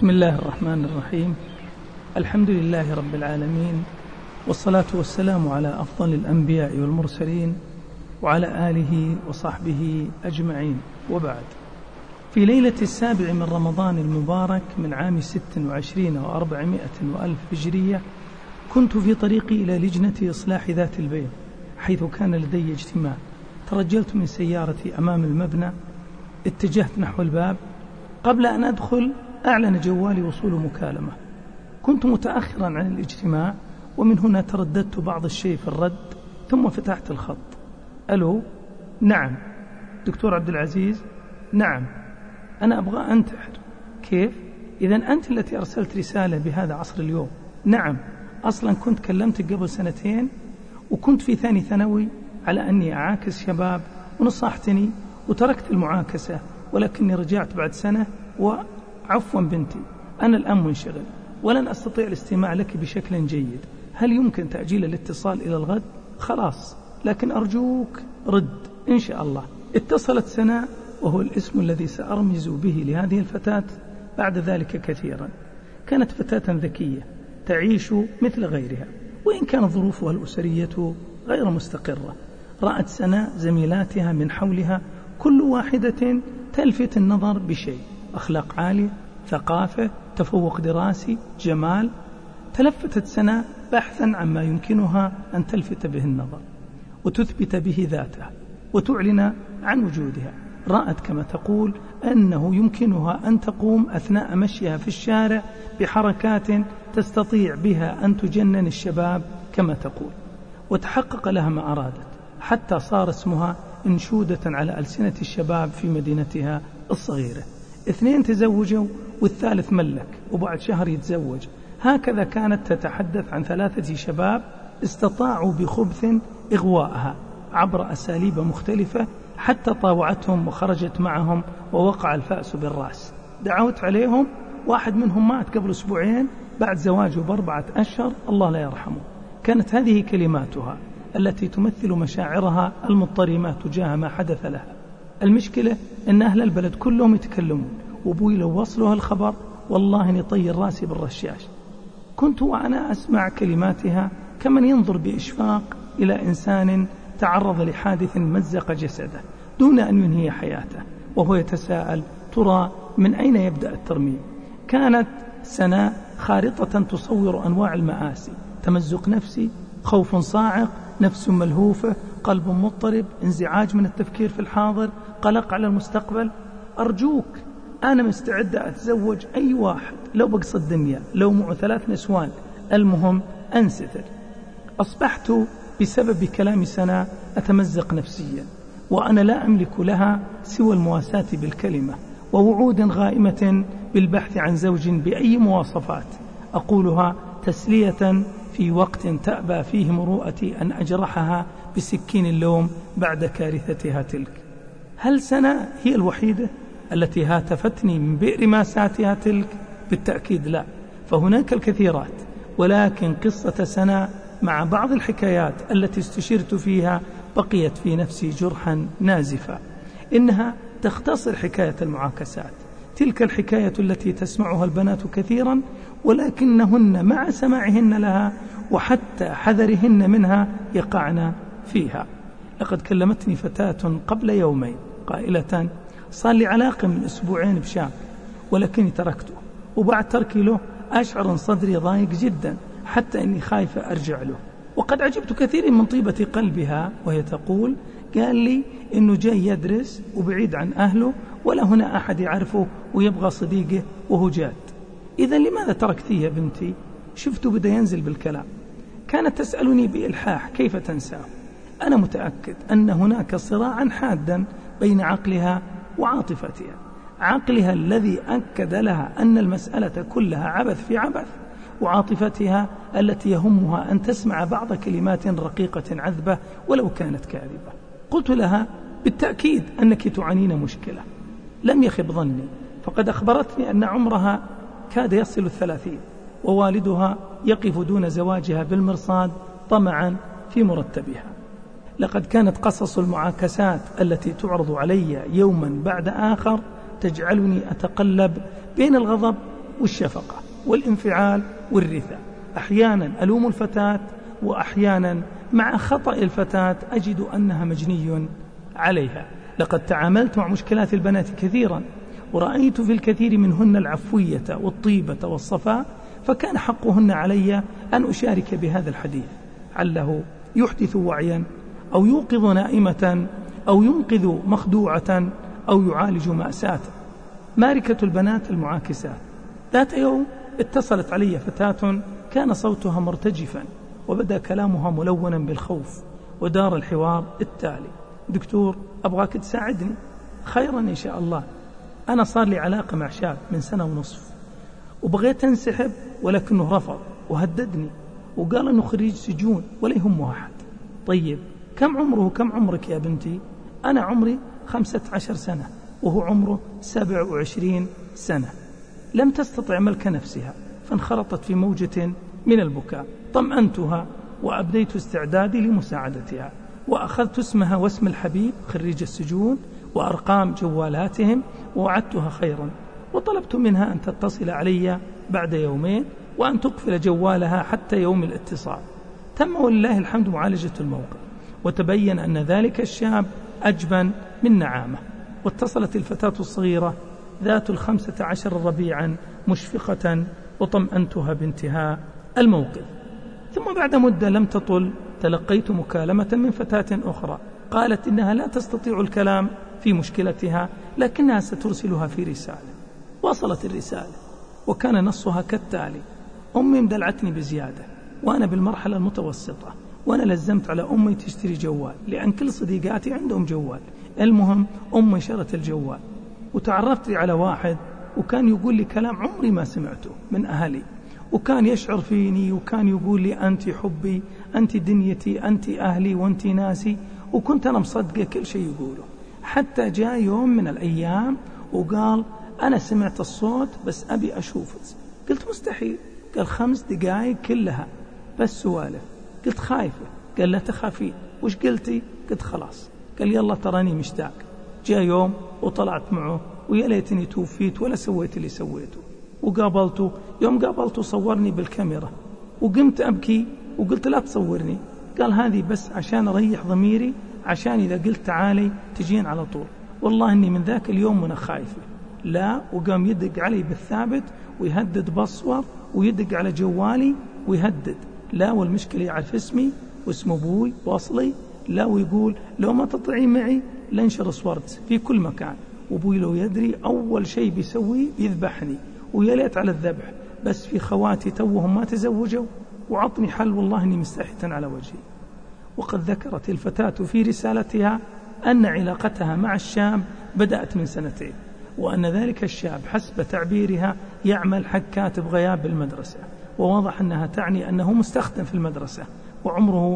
بسم الله الرحمن الرحيم. الحمد لله رب العالمين، والصلاة والسلام على أفضل الأنبياء والمرسلين وعلى آله وصحبه أجمعين، وبعد. في ليلة 7 من رمضان المبارك من عام 26 و400 وألف هجرية، كنت في طريقي إلى لجنة إصلاح ذات البين، حيث كان لدي اجتماع. ترجلت من سيارتي أمام المبنى، اتجهت نحو الباب. قبل أن أدخل أعلن جوالي وصول مكالمة. كنت متأخرا عن الاجتماع، ومن هنا ترددت بعض الشيء في الرد، ثم فتحت الخط. ألو؟ نعم. دكتور عبد العزيز؟ نعم. أنا أبغى أنتحر. كيف؟ إذن أنت التي أرسلت رسالة بهذا عصر اليوم؟ نعم، أصلا كنت كلمتك قبل 2 سنين، وكنت في ثاني ثانوي على أني أعاكس شباب، ونصحتني وتركت المعاكسة، ولكني رجعت بعد سنة. وعفوا بنتي، أنا الآن منشغل ولن أستطيع الاستماع لك بشكل جيد. هل يمكن تأجيل الاتصال إلى الغد؟ خلاص، لكن أرجوك رد إن شاء الله. اتصلت سناء، وهو الاسم الذي سأرمز به لهذه الفتاة بعد ذلك كثيرا. كانت فتاة ذكية تعيش مثل غيرها، وإن كانت ظروفها الأسرية غير مستقرة. رأت سناء زميلاتها من حولها كل واحدة تلفت النظر بشيء: أخلاق عالية، ثقافة، تفوق دراسي، جمال. تلفتت سناء بحثا عما يمكنها أن تلفت به النظر وتثبت به ذاتها وتعلن عن وجودها. رأت كما تقول أنه يمكنها أن تقوم أثناء مشيها في الشارع بحركات تستطيع بها أن تجنن الشباب كما تقول، وتحقق لها ما أرادت، حتى صار اسمها انشودة على ألسنة الشباب في مدينتها الصغيرة. 2 تزوجوا والثالث ملك، وبعد شهر يتزوج. هكذا كانت تتحدث عن 3 شباب استطاعوا بخبث إغواءها عبر أساليب مختلفة، حتى طاوعتهم وخرجت معهم ووقع الفأس بالرأس. دعوت عليهم، واحد منهم مات قبل 2 أسبوع بعد زواجه ب4 أشهر، الله لا يرحمه. كانت هذه كلماتها التي تمثل مشاعرها المضطرمة تجاه ما حدث لها. المشكلة أن أهل البلد كلهم يتكلمون، وأبوي لو وصلوا الخبر والله أني طير راسي بالرشاش. كنت وأنا أسمع كلماتها كمن ينظر بإشفاق إلى إنسان تعرض لحادث مزق جسده دون أن ينهي حياته، وهو يتساءل: ترى من أين يبدأ الترميم؟ كانت سناء خارطة تصور أنواع المآسي: تمزق نفسي، خوف صاعق، نفس ملهوفة، قلب مضطرب، انزعاج من التفكير في الحاضر، قلق على المستقبل. أرجوك، أنا مستعدة أتزوج أي واحد لو بقص الدنيا، لو معه 3 نسوان، المهم أنستر. أصبحت بسبب كلام سناء أتمزق نفسيا، وأنا لا أملك لها سوى المواساة بالكلمة ووعود غائمة بالبحث عن زوج بأي مواصفات أقولها تسلية في وقت تأبى فيه مروءتي أن أجرحها بسكين اللوم بعد كارثتها تلك. هل سناء هي الوحيدة التي هاتفتني من بئر ماساتها تلك؟ بالتأكيد لا، فهناك الكثيرات، ولكن قصة سناء مع بعض الحكايات التي استشرت فيها بقيت في نفسي جرحا نازفا. إنها تختصر حكاية المعاكسات، تلك الحكاية التي تسمعها البنات كثيرا، ولكنهن مع سماعهن لها وحتى حذرهن منها يقعن فيها. لقد كلمتني فتاة قبل يومين قائلة: صار لي علاقة من 2 أسبوع بشاب، ولكني تركته، وبعد تركي له أشعر صدري ضايق جدا، حتى أني خايفة أرجع له. وقد عجبت كثير من طيبة قلبها، وهي تقول: قال لي إنه جاي يدرس وبعيد عن أهله، ولا هنا أحد يعرفه، ويبغى صديقه، وهو جاد. إذا لماذا تركتيه يا بنتي؟ شفته بدأ ينزل بالكلام. كانت تسألني بإلحاح كيف تنساه. أنا متأكد أن هناك صراعا حادا بين عقلها وعاطفتها. عقلها الذي أكد لها أن المسألة كلها عبث في عبث، وعاطفتها التي يهمها أن تسمع بعض كلمات رقيقة عذبة ولو كانت كاذبة. قلت لها: بالتأكيد أنك تعانين مشكلة. لم يخب ظني، فقد أخبرتني أن عمرها كاد يصل 30، ووالدها يقف دون زواجها بالمرصاد طمعا في مرتبها. لقد كانت قصص المعاكسات التي تعرض علي يوما بعد آخر تجعلني أتقلب بين الغضب والشفقة والانفعال والرثاء. أحيانا ألوم الفتاة، وأحيانا مع خطأ الفتاة أجد أنها مجني عليها. لقد تعاملت مع مشكلات البنات كثيرا، ورأيت في الكثير منهن العفوية والطيبة والصفاء، فكان حقهن علي أن أشارك بهذا الحديث عله يحدث وعيا، أو يوقظ نائمة، أو ينقذ مخدوعة، أو يعالج مأساة. ماركة البنات المعاكسات. ذات يوم اتصلت علي فتاة كان صوتها مرتجفا وبدأ كلامها ملونا بالخوف، ودار الحوار التالي: دكتور، أبغاك تساعدني. خيرا إن شاء الله. أنا صار لي علاقة مع شاب من 1.5 سنة، وبغيت أنسحب ولكنه رفض وهددني وقال أنه خريج سجون ولا يهمه أحد. طيب كم عمره وكم عمرك يا بنتي؟ أنا عمري 15 سنة وهو عمره 27 سنة. لم تستطع ملك نفسها، فانخرطت في موجة من البكاء. طمأنتها وأبديت استعدادي لمساعدتها، وأخذت اسمها واسم الحبيب خريج السجون وأرقام جوالاتهم، ووعدتها خيرا، وطلبت منها أن تتصل علي بعد يومين وأن تقفل جوالها حتى يوم الاتصال. تم ولله الحمد معالجة الموقف، وتبين أن ذلك الشاب أجبن من نعامة. واتصلت الفتاة الصغيرة ذات 15 ربيعا مشفقة، وطمأنتها بانتهاء الموقف. ثم بعد مدة لم تطل تلقيت مكالمة من فتاة أخرى قالت إنها لا تستطيع الكلام في مشكلتها، لكنها سترسلها في رسالة. وصلت الرسالة وكان نصها كالتالي: أمي مدلعتني بزيادة، وأنا بالمرحلة المتوسطة، وأنا لزمت على أمي تشتري جوال لأن كل صديقاتي عندهم جوال. المهم أمي شرت الجوال، وتعرفت على واحد وكان يقول لي كلام عمري ما سمعته من أهلي، وكان يشعر فيني، وكان يقول لي أنت حبي، أنت دنيتي، أنت أهلي، وأنت ناسي. وكنت أنا مصدقة كل شيء يقوله. حتى جاء يوم من الأيام وقال: أنا سمعت الصوت بس أبي أشوفك. قلت: مستحيل. قال: 5 دقائق كلها بس سوالف. قلت: خايفة. قال: لا تخافين. وش قلتي؟ قلت: خلاص. قال: يلا تراني مشتاق. جاء يوم وطلعت معه، ويا ليتني توفيت ولا سويت اللي سويته. وقابلته، يوم قابلته صورني بالكاميرا، وقمت أبكي وقلت: لا تصورني. قال: هذه بس عشان أريح ضميري، عشان إذا قلت تعالي تجين على طول. والله إني من ذاك اليوم وأنا خايفة. لا. وقام يدق علي بالثابت ويهدد بصور، ويدق على جوالي ويهدد. لا، والمشكلة يعرف اسمي واسم أبوي وأصلي. لا، ويقول لو ما تطلعي معي لنشر صورت في كل مكان، وأبوي لو يدري أول شيء بيسويه بيذبحني، ويا ليت على الذبح، بس في خواتي توهم ما تزوجوا وعطني حل، والله إني مستحية على وجهي. وقد ذكرت الفتاة في رسالتها أن علاقتها مع الشاب بدأت من 2 سنين، وأن ذلك الشاب حسب تعبيرها يعمل حق كاتب غياب بالمدرسة، وواضح أنها تعني أنه مستخدم في المدرسة، وعمره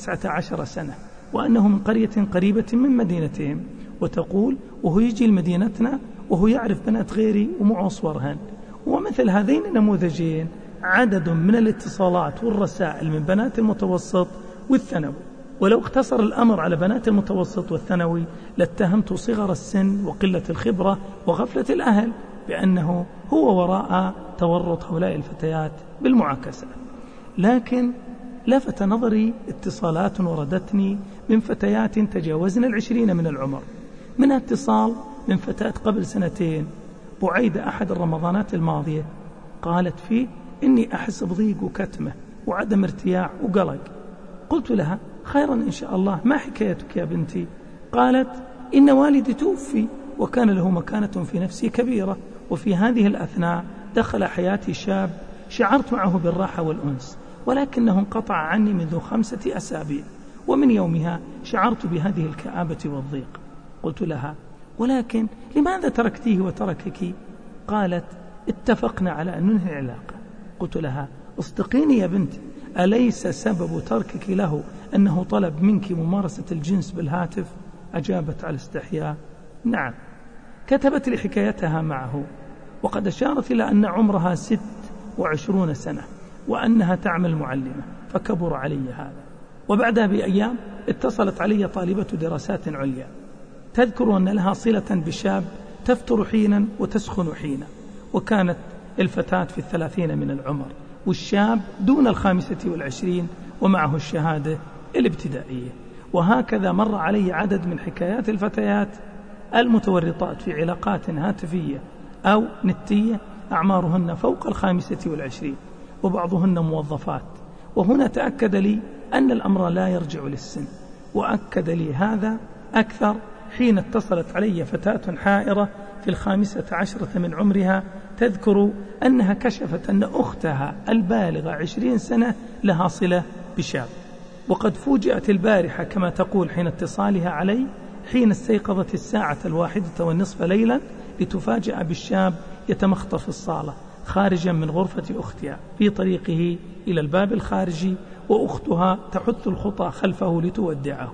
19 سنة، وأنه من قرية قريبة من مدينتهم. وتقول: وهو يجي لمدينتنا وهو يعرف بنات غيري ومعه صورهن. ومثل هذين النموذجين عدد من الاتصالات والرسائل من بنات المتوسط والثانوي. ولو اقتصر الأمر على بنات المتوسط والثانوي لاتهمت صغر السن وقلة الخبرة وغفلة الأهل بأنه هو وراء تورط هؤلاء الفتيات بالمعاكسة. لكن لفت نظري اتصالات وردتني من فتيات تجاوزن 20 من العمر. منها اتصال من فتاة قبل 2 سنين، بعيدة أحد الرمضانات الماضية، قالت فيه: إني أحس بضيق وكتمة وعدم ارتياح وقلق. قلت لها: خيرا إن شاء الله، ما حكايتك يا بنتي؟ قالت: إن والدي توفي وكان له مكانة في نفسي كبيرة، وفي هذه الأثناء دخل حياتي شاب شعرت معه بالراحة والأنس، ولكنه انقطع عني منذ 5 أسابيع، ومن يومها شعرت بهذه الكآبة والضيق. قلت لها: ولكن لماذا تركتيه وتركك؟ قالت: اتفقنا على أن ننهي العلاقة. قلت لها: اصدقيني يا بنتي، أليس سبب تركك له أنه طلب منك ممارسة الجنس بالهاتف؟ أجابت على استحياء: نعم. كتبت لي حكايتها معه، وقد أشارت إلى أن عمرها 26 سنة وأنها تعمل معلمة، فكبر علي هذا. وبعدها بأيام اتصلت علي طالبة دراسات عليا تذكر أن لها صلة بشاب تفتر حينا وتسخن حينا، وكانت الفتاة في 30 من العمر، والشاب دون 25 ومعه الشهادة الابتدائية. وهكذا مر علي عدد من حكايات الفتيات المتورطات في علاقات هاتفية أو نتية أعمارهن فوق 25، وبعضهن موظفات. وهنا تأكد لي أن الأمر لا يرجع للسن، وأكد لي هذا أكثر حين اتصلت علي فتاة حائرة في 15 من عمرها تذكر أنها كشفت أن أختها البالغة 20 سنة لها صلة بشاب. وقد فوجئت البارحة كما تقول حين اتصالها علي حين استيقظت 1:01 ليلا لتفاجأ بالشاب يتمخطر في الصالة خارجا من غرفة أختها في طريقه إلى الباب الخارجي، وأختها تحث الخطى خلفه لتودعه.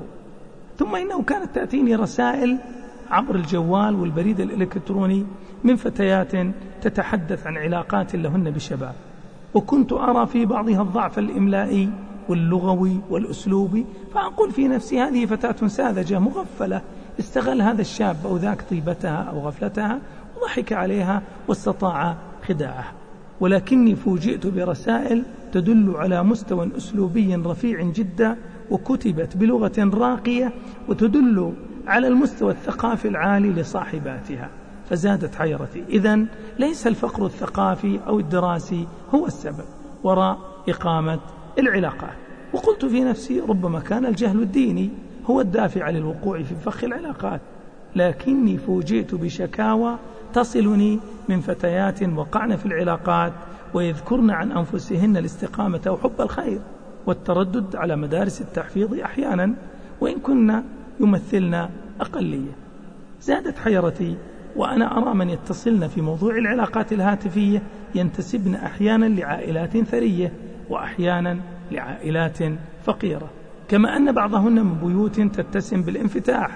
ثم إنه كانت تأتيني رسائل عبر الجوال والبريد الإلكتروني من فتيات تتحدث عن علاقات لهن بشباب، وكنت أرى في بعضها الضعف الإملائي واللغوي والأسلوبي، فأقول في نفسي هذه فتاة ساذجة مغفلة، استغل هذا الشاب أو ذاك طيبتها أو غفلتها وضحك عليها واستطاع خداعها. ولكني فوجئت برسائل تدل على مستوى أسلوبي رفيع جدا، وكتبت بلغة راقية، وتدل على المستوى الثقافي العالي لصاحباتها، فزادت حيرتي. إذن ليس الفقر الثقافي أو الدراسي هو السبب وراء إقامة العلاقات. وقلت في نفسي ربما كان الجهل الديني هو الدافع للوقوع في فخ العلاقات، لكني فوجئت بشكاوى تصلني من فتيات وقعن في العلاقات ويذكرن عن أنفسهن الاستقامة وحب الخير والتردد على مدارس التحفيظ أحيانا، وإن كنا يمثلن أقلية. زادت حيرتي، وأنا أرى من يتصلن في موضوع العلاقات الهاتفية ينتسبن أحيانا لعائلات ثرية وأحيانا لعائلات فقيرة، كما أن بعضهن من بيوت تتسم بالانفتاح،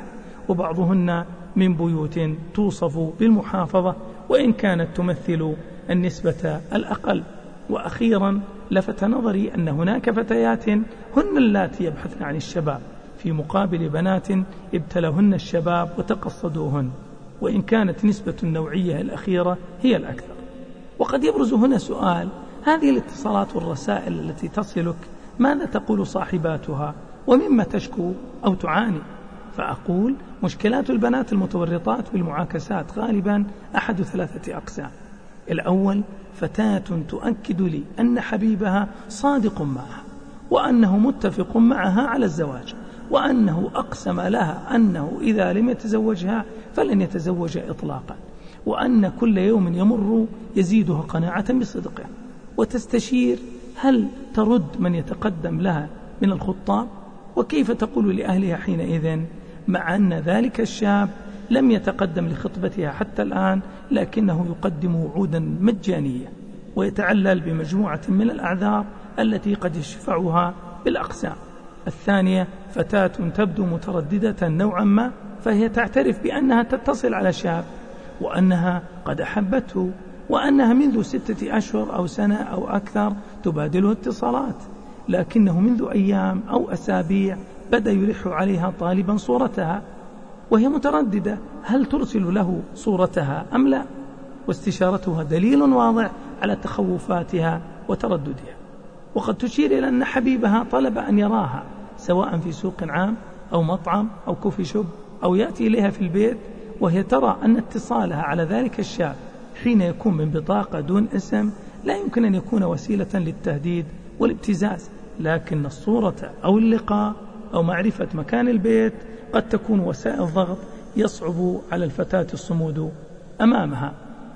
وبعضهن من بيوت توصف بالمحافظة وإن كانت تمثل النسبة الأقل. وأخيرا لفت نظري أن هناك فتيات هن اللاتي يبحثن عن الشباب في مقابل بنات ابتلهن الشباب وتقصدوهن، وإن كانت نسبة النوعية الأخيرة هي الأكثر. وقد يبرز هنا سؤال: هذه الاتصالات والرسائل التي تصلك ماذا تقول صاحباتها ومما تشكو أو تعاني؟ فأقول مشكلات البنات المتورطات بالمعاكسات غالبا أحد 3 أقسام. الأول: فتاة تؤكد لي أن حبيبها صادق معها، وأنه متفق معها على الزواج، وأنه أقسم لها أنه إذا لم يتزوجها فلن يتزوج إطلاقا، وأن كل يوم يمر يزيدها قناعة بصدقه، وتستشير هل ترد من يتقدم لها من الخطاب، وكيف تقول لأهلها حينئذ، مع أن ذلك الشاب لم يتقدم لخطبتها حتى الآن، لكنه يقدم وعودا مجانية ويتعلل بمجموعة من الأعذار التي قد يشفعها بالأقسام. الثانية: فتاة تبدو مترددة نوعا ما، فهي تعترف بأنها تتصل على شاب وأنها قد أحبته، وأنها منذ 6 أشهر أو سنة أو أكثر تبادله اتصالات، لكنه منذ أيام أو أسابيع بدأ يلح عليها طالبا صورتها، وهي مترددة هل ترسل له صورتها أم لا، واستشارتها دليل واضح على تخوفاتها وترددها. وقد تشير إلى أن حبيبها طلب أن يراها سواء في سوق عام أو مطعم أو كوفي شوب أو يأتي إليها في البيت، وهي ترى أن اتصالها على ذلك الشاب حين يكون من بطاقة دون اسم لا يمكن أن يكون وسيلة للتهديد والابتزاز، لكن الصورة أو اللقاء أو معرفة مكان البيت قد تكون وسائل ضغط يصعب على الفتاة الصمود أمامها.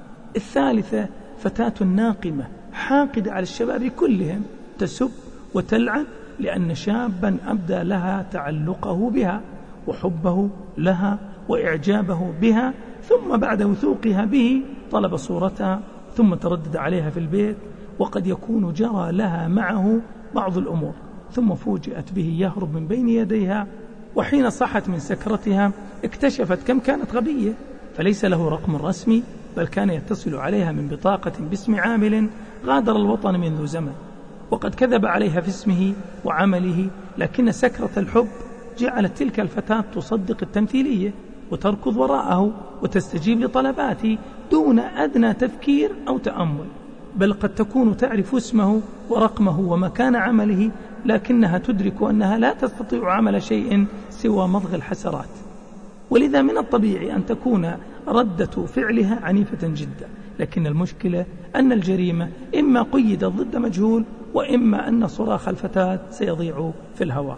الثالثة: فتاة ناقمة حاقدة على الشباب كلهم، تسب وتلعن لأن شابا أبدى لها تعلقه بها وحبه لها وإعجابه بها، ثم بعد وثوقها به طلب صورتها ثم تردد عليها في البيت، وقد يكون جرى لها معه بعض الأمور، ثم فوجئت به يهرب من بين يديها، وحين صحت من سكرتها اكتشفت كم كانت غبية، فليس له رقم رسمي، بل كان يتصل عليها من بطاقة باسم عامل غادر الوطن منذ زمن، وقد كذب عليها في اسمه وعمله، لكن سكرة الحب جعلت تلك الفتاة تصدق التمثيلية وتركض وراءه وتستجيب لطلباته دون أدنى تفكير أو تأمل. بل قد تكون تعرف اسمه ورقمه ومكان عمله، لكنها تدرك أنها لا تستطيع عمل شيء سوى مضغ الحسرات. ولذا من الطبيعي أن تكون ردة فعلها عنيفة جدا، لكن المشكلة أن الجريمة إما قيدت ضد مجهول، وإما أن صراخ الفتاة سيضيع في الهواء.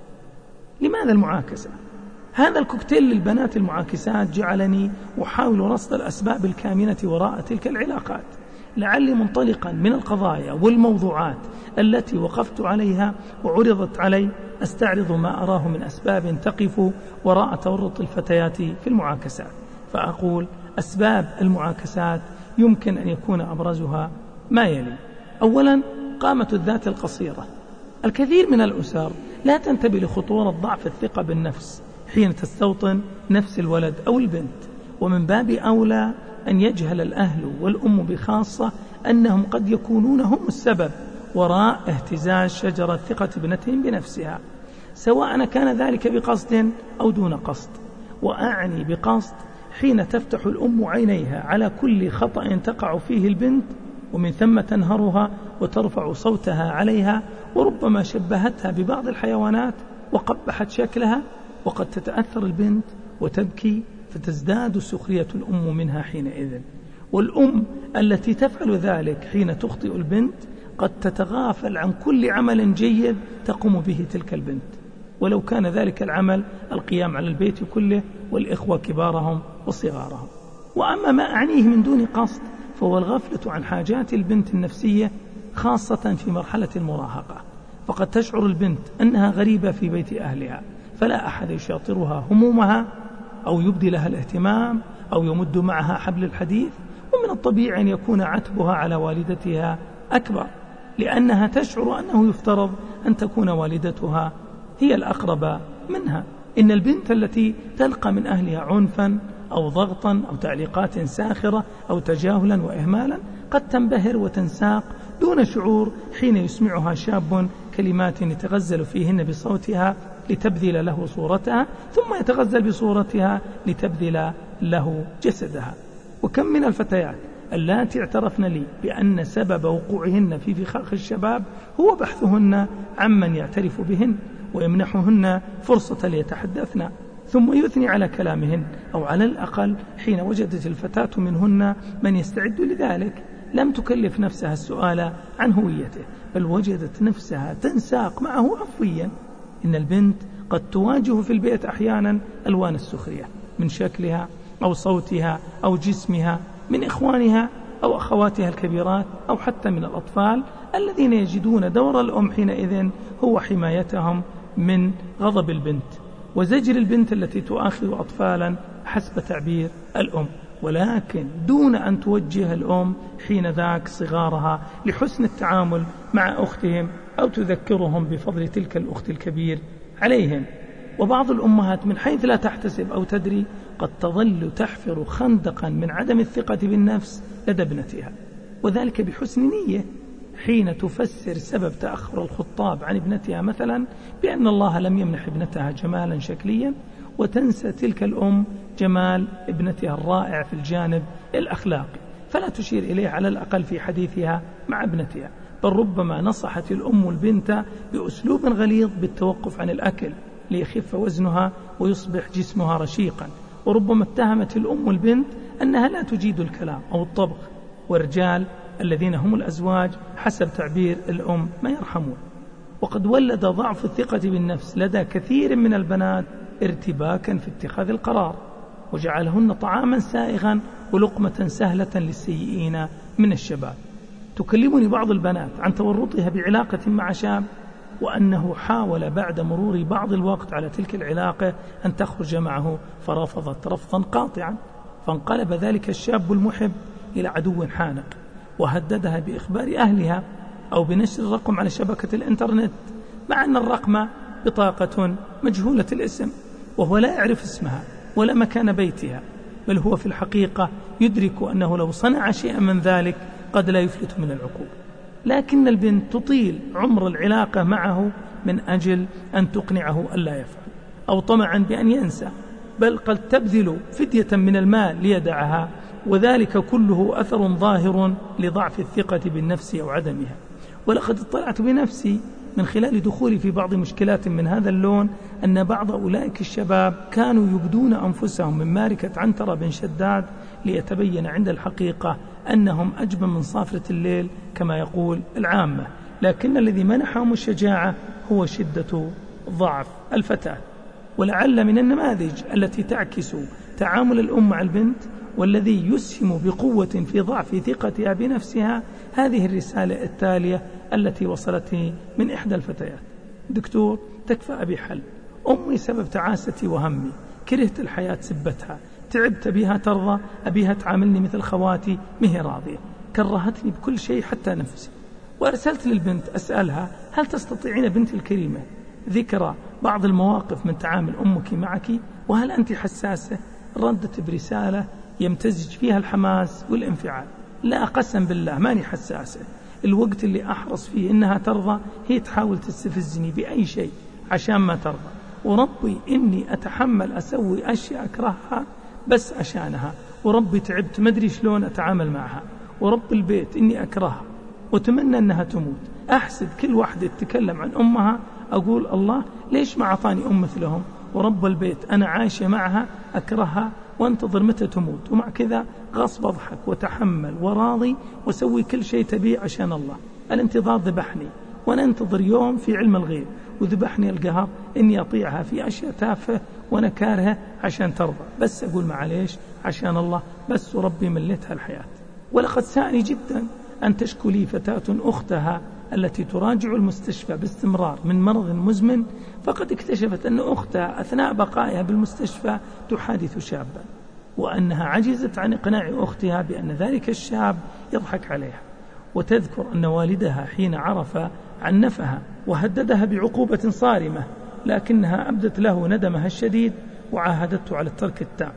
لماذا المعاكسة؟ هذا الكوكتيل للبنات المعاكسات جعلني أحاول رصد الأسباب الكامنة وراء تلك العلاقات، لعلي منطلقا من القضايا والموضوعات التي وقفت عليها وعرضت علي أستعرض ما أراه من أسباب تقف وراء تورط الفتيات في المعاكسات. فأقول أسباب المعاكسات يمكن أن يكون أبرزها ما يلي. أولا، قامة الذات القصيرة. الكثير من الأسر لا تنتبه لخطورة ضعف الثقة بالنفس حين تستوطن نفس الولد أو البنت، ومن باب أولى أن يجهل الأهل والأم بخاصة أنهم قد يكونون هم السبب وراء اهتزاز شجرة ثقة ابنتهم بنفسها، سواء كان ذلك بقصد أو دون قصد. وأعني بقصد حين تفتح الأم عينيها على كل خطأ تقع فيه البنت، ومن ثم تنهرها وترفع صوتها عليها، وربما شبهتها ببعض الحيوانات وقبحت شكلها، وقد تتأثر البنت وتبكي، فتزداد سخرية الأم منها حينئذ. والأم التي تفعل ذلك حين تخطئ البنت قد تتغافل عن كل عمل جيد تقوم به تلك البنت، ولو كان ذلك العمل القيام على البيت كله والإخوة كبارهم وصغارهم. وأما ما أعنيه من دون قصد فهو الغفلة عن حاجات البنت النفسية، خاصة في مرحلة المراهقة. فقد تشعر البنت أنها غريبة في بيت أهلها، فلا أحد يشاطرها همومها أو يبدي لها الاهتمام أو يمد معها حبل الحديث. ومن الطبيعي أن يكون عتبها على والدتها أكبر، لأنها تشعر أنه يفترض أن تكون والدتها هي الأقرب منها. إن البنت التي تلقى من أهلها عنفا أو ضغطا أو تعليقات ساخرة أو تجاهلا وإهمالا قد تنبهر وتنساق دون شعور حين يسمعها شاب كلمات يتغزل فيهن بصوتها لتبذل له صورتها، ثم يتغزل بصورتها لتبذل له جسدها. وكم من الفتيات اللاتي اعترفن لي بأن سبب وقوعهن في فخاخ الشباب هو بحثهن عمن يعترف بهن ويمنحهن فرصة ليتحدثن، ثم يثني على كلامهن، أو على الأقل حين وجدت الفتاة منهن من يستعد لذلك لم تكلف نفسها السؤال عن هويته، بل وجدت نفسها تنساق معه عفويا. إن البنت قد تواجه في البيت أحيانا ألوان السخرية من شكلها أو صوتها أو جسمها، من إخوانها أو أخواتها الكبيرات، أو حتى من الأطفال الذين يجدون دور الأم حينئذ هو حمايتهم من غضب البنت وزجر البنت التي تؤاخذ أطفالا حسب تعبير الأم، ولكن دون أن توجه الأم حين ذاك صغارها لحسن التعامل مع أختهم أو تذكرهم بفضل تلك الأخت الكبير عليهم. وبعض الأمهات من حيث لا تحتسب أو تدري قد تظل تحفر خندقا من عدم الثقة بالنفس لدى ابنتها، وذلك بحسن نية، حين تفسر سبب تأخر الخطاب عن ابنتها مثلا بأن الله لم يمنح ابنتها جمالا شكليا، وتنسى تلك الأم جمال ابنتها الرائع في الجانب الأخلاقي، فلا تشير إليه على الأقل في حديثها مع ابنتها، بل ربما نصحت الأم البنت بأسلوب غليظ بالتوقف عن الأكل ليخف وزنها ويصبح جسمها رشيقا، وربما اتهمت الأم البنت أنها لا تجيد الكلام أو الطبخ، والرجال الذين هم الأزواج حسب تعبير الأم ما يرحمون. وقد ولد ضعف الثقة بالنفس لدى كثير من البنات ارتباكا في اتخاذ القرار، وجعلهن طعاما سائغا ولقمة سهلة للسيئين من الشباب. تكلمني بعض البنات عن تورطها بعلاقة مع شاب، وأنه حاول بعد مرور بعض الوقت على تلك العلاقة أن تخرج معه فرفضت رفضا قاطعا، فانقلب ذلك الشاب المحب إلى عدو حانق، وهددها بإخبار أهلها أو بنشر الرقم على شبكة الإنترنت، مع أن الرقم بطاقة مجهولة الاسم، وهو لا يعرف اسمها ولا مكان بيتها، بل هو في الحقيقة يدرك أنه لو صنع شيئا من ذلك قد لا يفلت من العقوبة. لكن البنت تطيل عمر العلاقة معه من أجل أن تقنعه ألا يفعل، أو طمعا بأن ينسى، بل قد تبذل فدية من المال ليدعها وذلك كله أثر ظاهر لضعف الثقة بالنفس أو عدمها. ولقد اطلعت بنفسي من خلال دخولي في بعض مشكلات من هذا اللون أن بعض أولئك الشباب كانوا يبدون أنفسهم من ماركة عنترة بن شداد ليتبين عند الحقيقة أنهم أجبن من صافرة الليل كما يقول العامة، لكن الذي منحهم الشجاعة هو شدة ضعف الفتاة. ولعل من النماذج التي تعكس تعامل الأم مع البنت والذي يسهم بقوة في ضعف ثقتها بنفسها هذه الرسالة التالية التي وصلتني من إحدى الفتيات: دكتور، تكفى أبي حل، أمي سبب تعاستي وهمي، كرهت الحياة سبتها، تعبت بها ترضى، أبيها تعاملني مثل خواتي مهي راضية، كرهتني بكل شيء حتى نفسي. وأرسلت للبنت أسألها: هل تستطيعين بنتي الكريمة ذكر بعض المواقف من تعامل أمك معك، وهل أنت حساسة؟ ردت برسالة يمتزج فيها الحماس والانفعال: لا قسم بالله ماني حساسة، الوقت اللي أحرص فيه إنها ترضى هي تحاول تستفزني بأي شيء عشان ما ترضى، وربي إني أتحمل أسوي أشياء أكرهها بس عشانها، وربي تعبت مدري شلون أتعامل معها، ورب البيت إني أكرهها وتمنى أنها تموت. أحسد كل واحدة تتكلم عن أمها أقول الله ليش ما عطاني أم مثلهم، ورب البيت أنا عايشة معها أكرهها وانتظر متى تموت، ومع كذا غصب أضحك وتحمل وراضي وسوي كل شيء تبيه عشان الله. الانتظار ذبحني، وأنا انتظر يوم في علم الغيب وذبحني القهر إني أطيعها في أشياء تافهة وأنا كارهة عشان ترضى، بس أقول معليش عشان الله بس، وربي مليتها الحياة. ولقد ساءني جدا أن تشكو لي فتاة أختها التي تراجع المستشفى باستمرار من مرض مزمن، فقد اكتشفت أن أختها أثناء بقائها بالمستشفى تحادث شابا، وأنها عجزت عن إقناع أختها بأن ذلك الشاب يضحك عليها، وتذكر أن والدها حين عرف عنفها وهددها بعقوبة صارمة، لكنها أبدت له ندمها الشديد وعاهدته على الترك التام.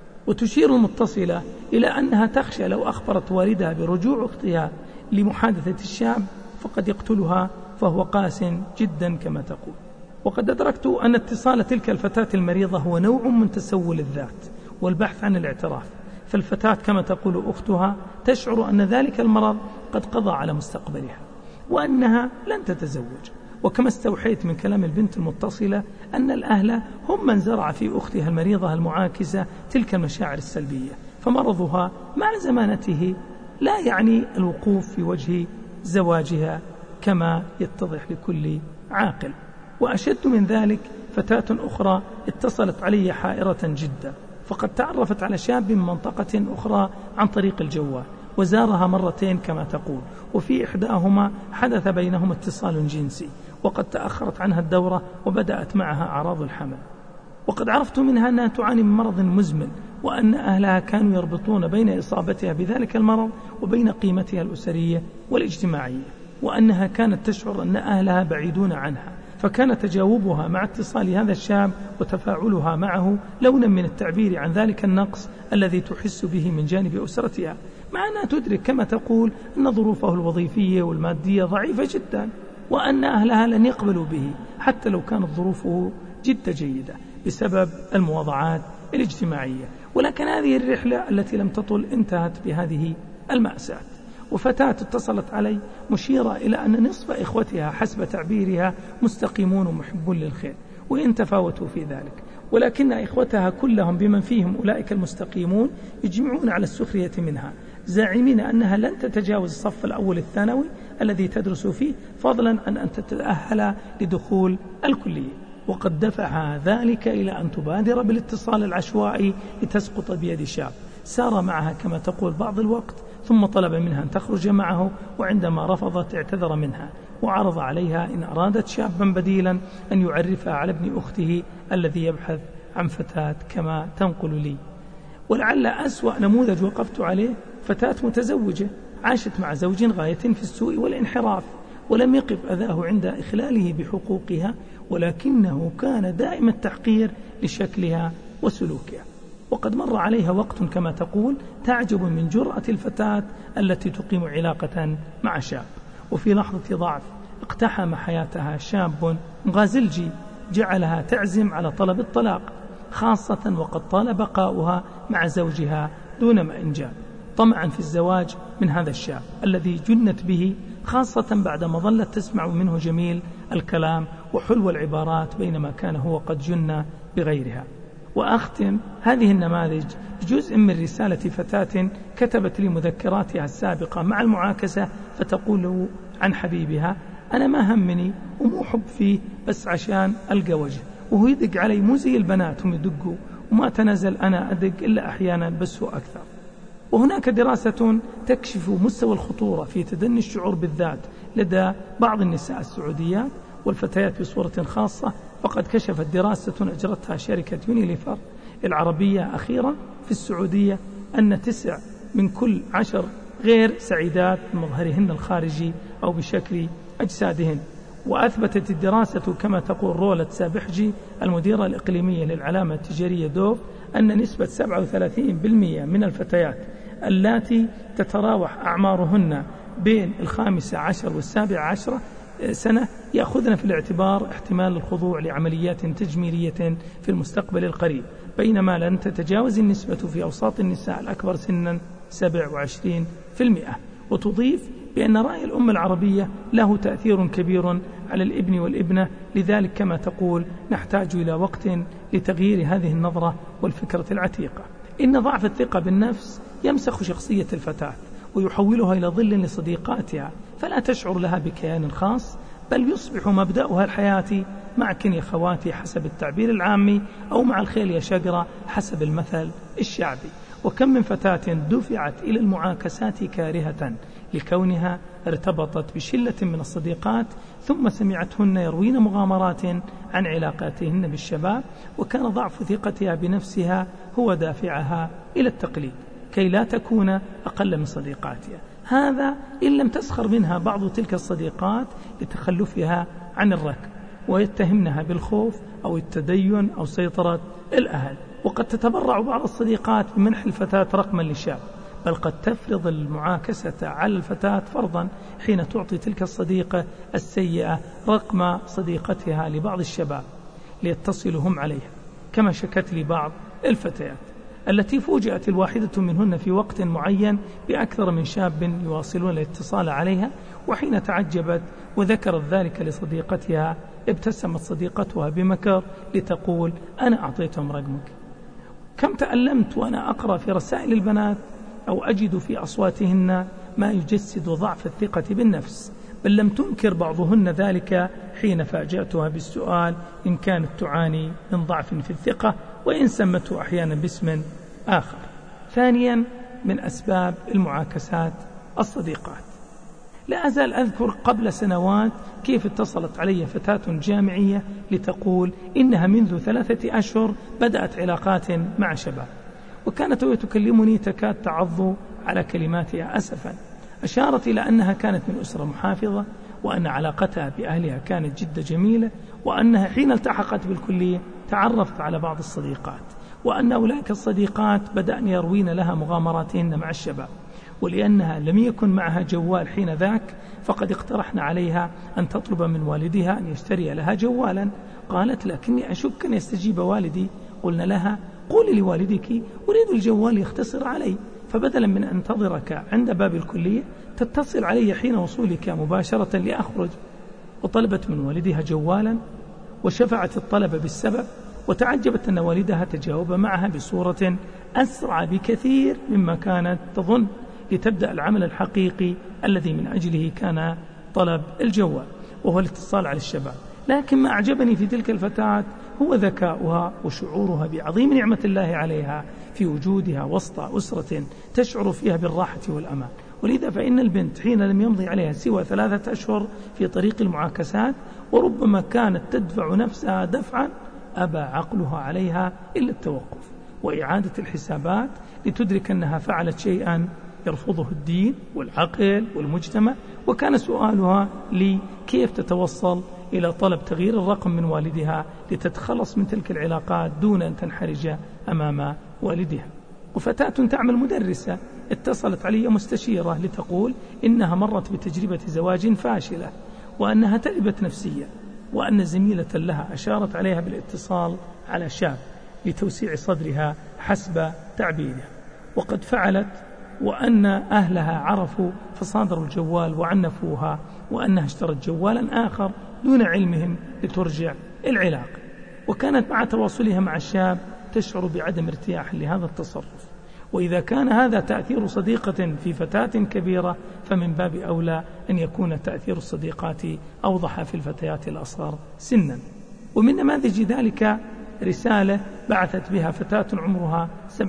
وتشير المتصلة إلى أنها تخشى لو أخبرت والدها برجوع أختها لمحادثة الشاب فقد يقتلها، فهو قاس جدا كما تقول. وقد أدركت أن اتصال تلك الفتاة المريضة هو نوع من تسول الذات والبحث عن الاعتراف، فالفتاة كما تقول أختها تشعر أن ذلك المرض قد قضى على مستقبلها وأنها لن تتزوج. وكما استوحيت من كلام البنت المتصلة أن الأهل هم من زرع في أختها المريضة المعاكسة تلك المشاعر السلبية، فمرضها مع زمانته لا يعني الوقوف في وجه زواجها كما يتضح لكل عاقل. وأشد من ذلك فتاة أخرى اتصلت علي حائرة جدا، فقد تعرفت على شاب من منطقة أخرى عن طريق الجوال وزارها مرتين كما تقول، وفي إحداهما حدث بينهما اتصال جنسي، وقد تأخرت عنها الدورة وبدأت معها أعراض الحمل. وقد عرفت منها أنها تعاني من مرض مزمن، وأن أهلها كانوا يربطون بين إصابتها بذلك المرض وبين قيمتها الأسرية والاجتماعية، وأنها كانت تشعر أن أهلها بعيدون عنها، فكان تجاوبها مع اتصال هذا الشاب وتفاعلها معه لونا من التعبير عن ذلك النقص الذي تحس به من جانب أسرتها، مع أنها تدرك كما تقول أن ظروفه الوظيفية والمادية ضعيفة جدا، وأن أهلها لن يقبلوا به حتى لو كانت ظروفه جد جيدة بسبب المواضعات الاجتماعية. ولكن هذه الرحلة التي لم تطل انتهت بهذه المأساة. وفتاة اتصلت علي مشيرة إلى أن نصف إخوتها حسب تعبيرها مستقيمون ومحبون للخير، وإن تفاوتوا في ذلك، ولكن إخوتها كلهم بمن فيهم أولئك المستقيمون يجمعون على السخرية منها، زاعمين أنها لن تتجاوز الصف الأول الثانوي الذي تدرس فيه، فضلا عن أن تتأهل لدخول الكلية. وقد دفع ذلك إلى أن تبادر بالاتصال العشوائي لتسقط بيد شاب سار معها كما تقول بعض الوقت، ثم طلب منها أن تخرج معه، وعندما رفضت اعتذر منها وعرض عليها إن أرادت شابا بديلا أن يعرفها على ابن أخته الذي يبحث عن فتاة كما تنقل لي. ولعل أسوأ نموذج وقفت عليه فتاة متزوجة عاشت مع زوج غاية في السوء والانحراف، ولم يقف أذاه عند إخلاله بحقوقها، ولكنه كان دائم التحقير لشكلها وسلوكها. وقد مر عليها وقت كما تقول تعجب من جرأة الفتاة التي تقيم علاقة مع شاب، وفي لحظة ضعف اقتحم حياتها شاب مغازلجي جعلها تعزم على طلب الطلاق، خاصة وقد طال بقاؤها مع زوجها دون ما إنجاب. طمعا في الزواج من هذا الشاب الذي جنت به، خاصة بعد ما ظلت تسمع منه جميل الكلام وحلو العبارات بينما كان هو قد جن بغيرها. وأختم هذه النماذج بجزء من رسالة فتاة كتبت لي مذكراتها السابقة مع المعاكسة، فتقول عن حبيبها: أنا ما همني ومو حب فيه، بس عشان ألقى وجه، وهو يدق علي مو زي البنات هم يدقوا، وما تنازل أنا أدق إلا أحيانا بس هو أكثر. وهناك دراسة تكشف مستوى الخطورة في تدني الشعور بالذات لدى بعض النساء السعوديات والفتيات بصورة خاصة. فقد كشفت دراسة أجرتها شركة يونيليفر العربية أخيرا في السعودية أن 9 من كل 10 غير سعيدات بمظهرهن الخارجي أو بشكل أجسادهن. وأثبتت الدراسة كما تقول رولة سابحجي المديرة الإقليمية للعلامة التجارية دوف أن نسبة 37% من الفتيات اللاتي تتراوح أعمارهن بين 15 و17 سنة يأخذن في الاعتبار احتمال الخضوع لعمليات تجميلية في المستقبل القريب، بينما لن تتجاوز النسبة في أوساط النساء الأكبر سنا 27%. وتضيف بأن رأي الأمة العربية له تأثير كبير على الابن والابنة، لذلك كما تقول نحتاج إلى وقت لتغيير هذه النظرة والفكرة العتيقة. إن ضعف الثقة بالنفس يمسخ شخصية الفتاة ويحولها إلى ظل لصديقاتها، فلا تشعر لها بكيان خاص، بل يصبح مبدأها الحياتي مع كن خواتي حسب التعبير العامي، أو مع الخيل يا شقرة حسب المثل الشعبي. وكم من فتاة دفعت إلى المعاكسات كارهة لكونها ارتبطت بشلة من الصديقات، ثم سمعتهن يروين مغامرات عن علاقاتهن بالشباب، وكان ضعف ثقتها بنفسها هو دافعها إلى التقليد كي لا تكون أقل من صديقاتها. هذا إن لم تسخر منها بعض تلك الصديقات لتخلفها عن الركب، ويتهمنها بالخوف أو التدين أو سيطرة الأهل. وقد تتبرع بعض الصديقات بمنح الفتاة رقما للشاب، بل قد تفرض المعاكسة على الفتاة فرضا حين تعطي تلك الصديقة السيئة رقم صديقتها لبعض الشباب ليتصلوا هم عليها، كما شكت لي بعض الفتيات التي فوجئت الواحدة منهن في وقت معين بأكثر من شاب يواصلون الاتصال عليها، وحين تعجبت وذكرت ذلك لصديقتها ابتسمت صديقتها بمكر لتقول: أنا أعطيتهم رقمك. كم تألمت وأنا أقرأ في رسائل البنات أو أجد في أصواتهن ما يجسد ضعف الثقة بالنفس، بل لم تنكر بعضهن ذلك حين فاجأتها بالسؤال إن كانت تعاني من ضعف في الثقة، وإن سمته أحيانا باسم آخر. ثانيا من أسباب المعاكسات الصديقات. لا أزال أذكر قبل سنوات كيف اتصلت علي فتاة جامعية لتقول إنها منذ 3 أشهر بدأت علاقات مع شباب، وكانت تكلمني تكاد تعض على كلماتها أسفا. أشارت إلى أنها كانت من أسرة محافظة، وأن علاقتها بأهلها كانت جدا جميلة، وأنها حين التحقت بالكلية تعرفت على بعض الصديقات، وأن أولئك الصديقات بدأن يروين لها مغامراتهن مع الشباب، ولأنها لم يكن معها جوال حين ذاك فقد اقترحنا عليها أن تطلب من والدها أن يشتري لها جوالا. قالت: لكني أشك أن يستجيب والدي. قلنا لها: قولي لوالدك أريد الجوال يختصر علي، فبدلا من أن تنتظرك عند باب الكلية تتصل علي حين وصولك مباشرة لأخرج. وطلبت من والدها جوالا، وشفعت الطلب بالسبب، وتعجبت أن والدها تجاوب معها بصورة أسرع بكثير مما كانت تظن لتبدأ العمل الحقيقي الذي من أجله كان طلب الجوال، وهو الاتصال على الشباب. لكن ما أعجبني في تلك الفتاة هو ذكاؤها وشعورها بعظيم نعمة الله عليها في وجودها وسط أسرة تشعر فيها بالراحة والأمان. ولذا فإن البنت حين لم يمضي عليها سوى 3 أشهر في طريق المعاكسات، وربما كانت تدفع نفسها دفعا، أبى عقلها عليها إلا التوقف وإعادة الحسابات لتدرك أنها فعلت شيئا يرفضه الدين والعقل والمجتمع. وكان سؤالها لي: كيف تتوصل إلى طلب تغيير الرقم من والدها لتتخلص من تلك العلاقات دون أن تنحرج أمام والدها. وفتاة تعمل مدرسة اتصلت علي مستشيرة لتقول إنها مرت بتجربة زواج فاشلة، وأنها تعبت نفسيا، وأن زميلة لها أشارت عليها بالاتصال على شاب لتوسيع صدرها حسب تعبيرها، وقد فعلت وأن أهلها عرفوا فصادروا الجوال وعنفوها وأنها اشترت جوالا آخر دون علمهم لترجع العلاقة. وكانت مع تواصلها مع الشاب تشعر بعدم ارتياح لهذا التصرف. وإذا كان هذا تأثير صديقة في فتاة كبيرة فمن باب أولى أن يكون تأثير الصديقات أوضح في الفتيات الأصغر سنا. ومن نماذج ذلك رسالة بعثت بها فتاة عمرها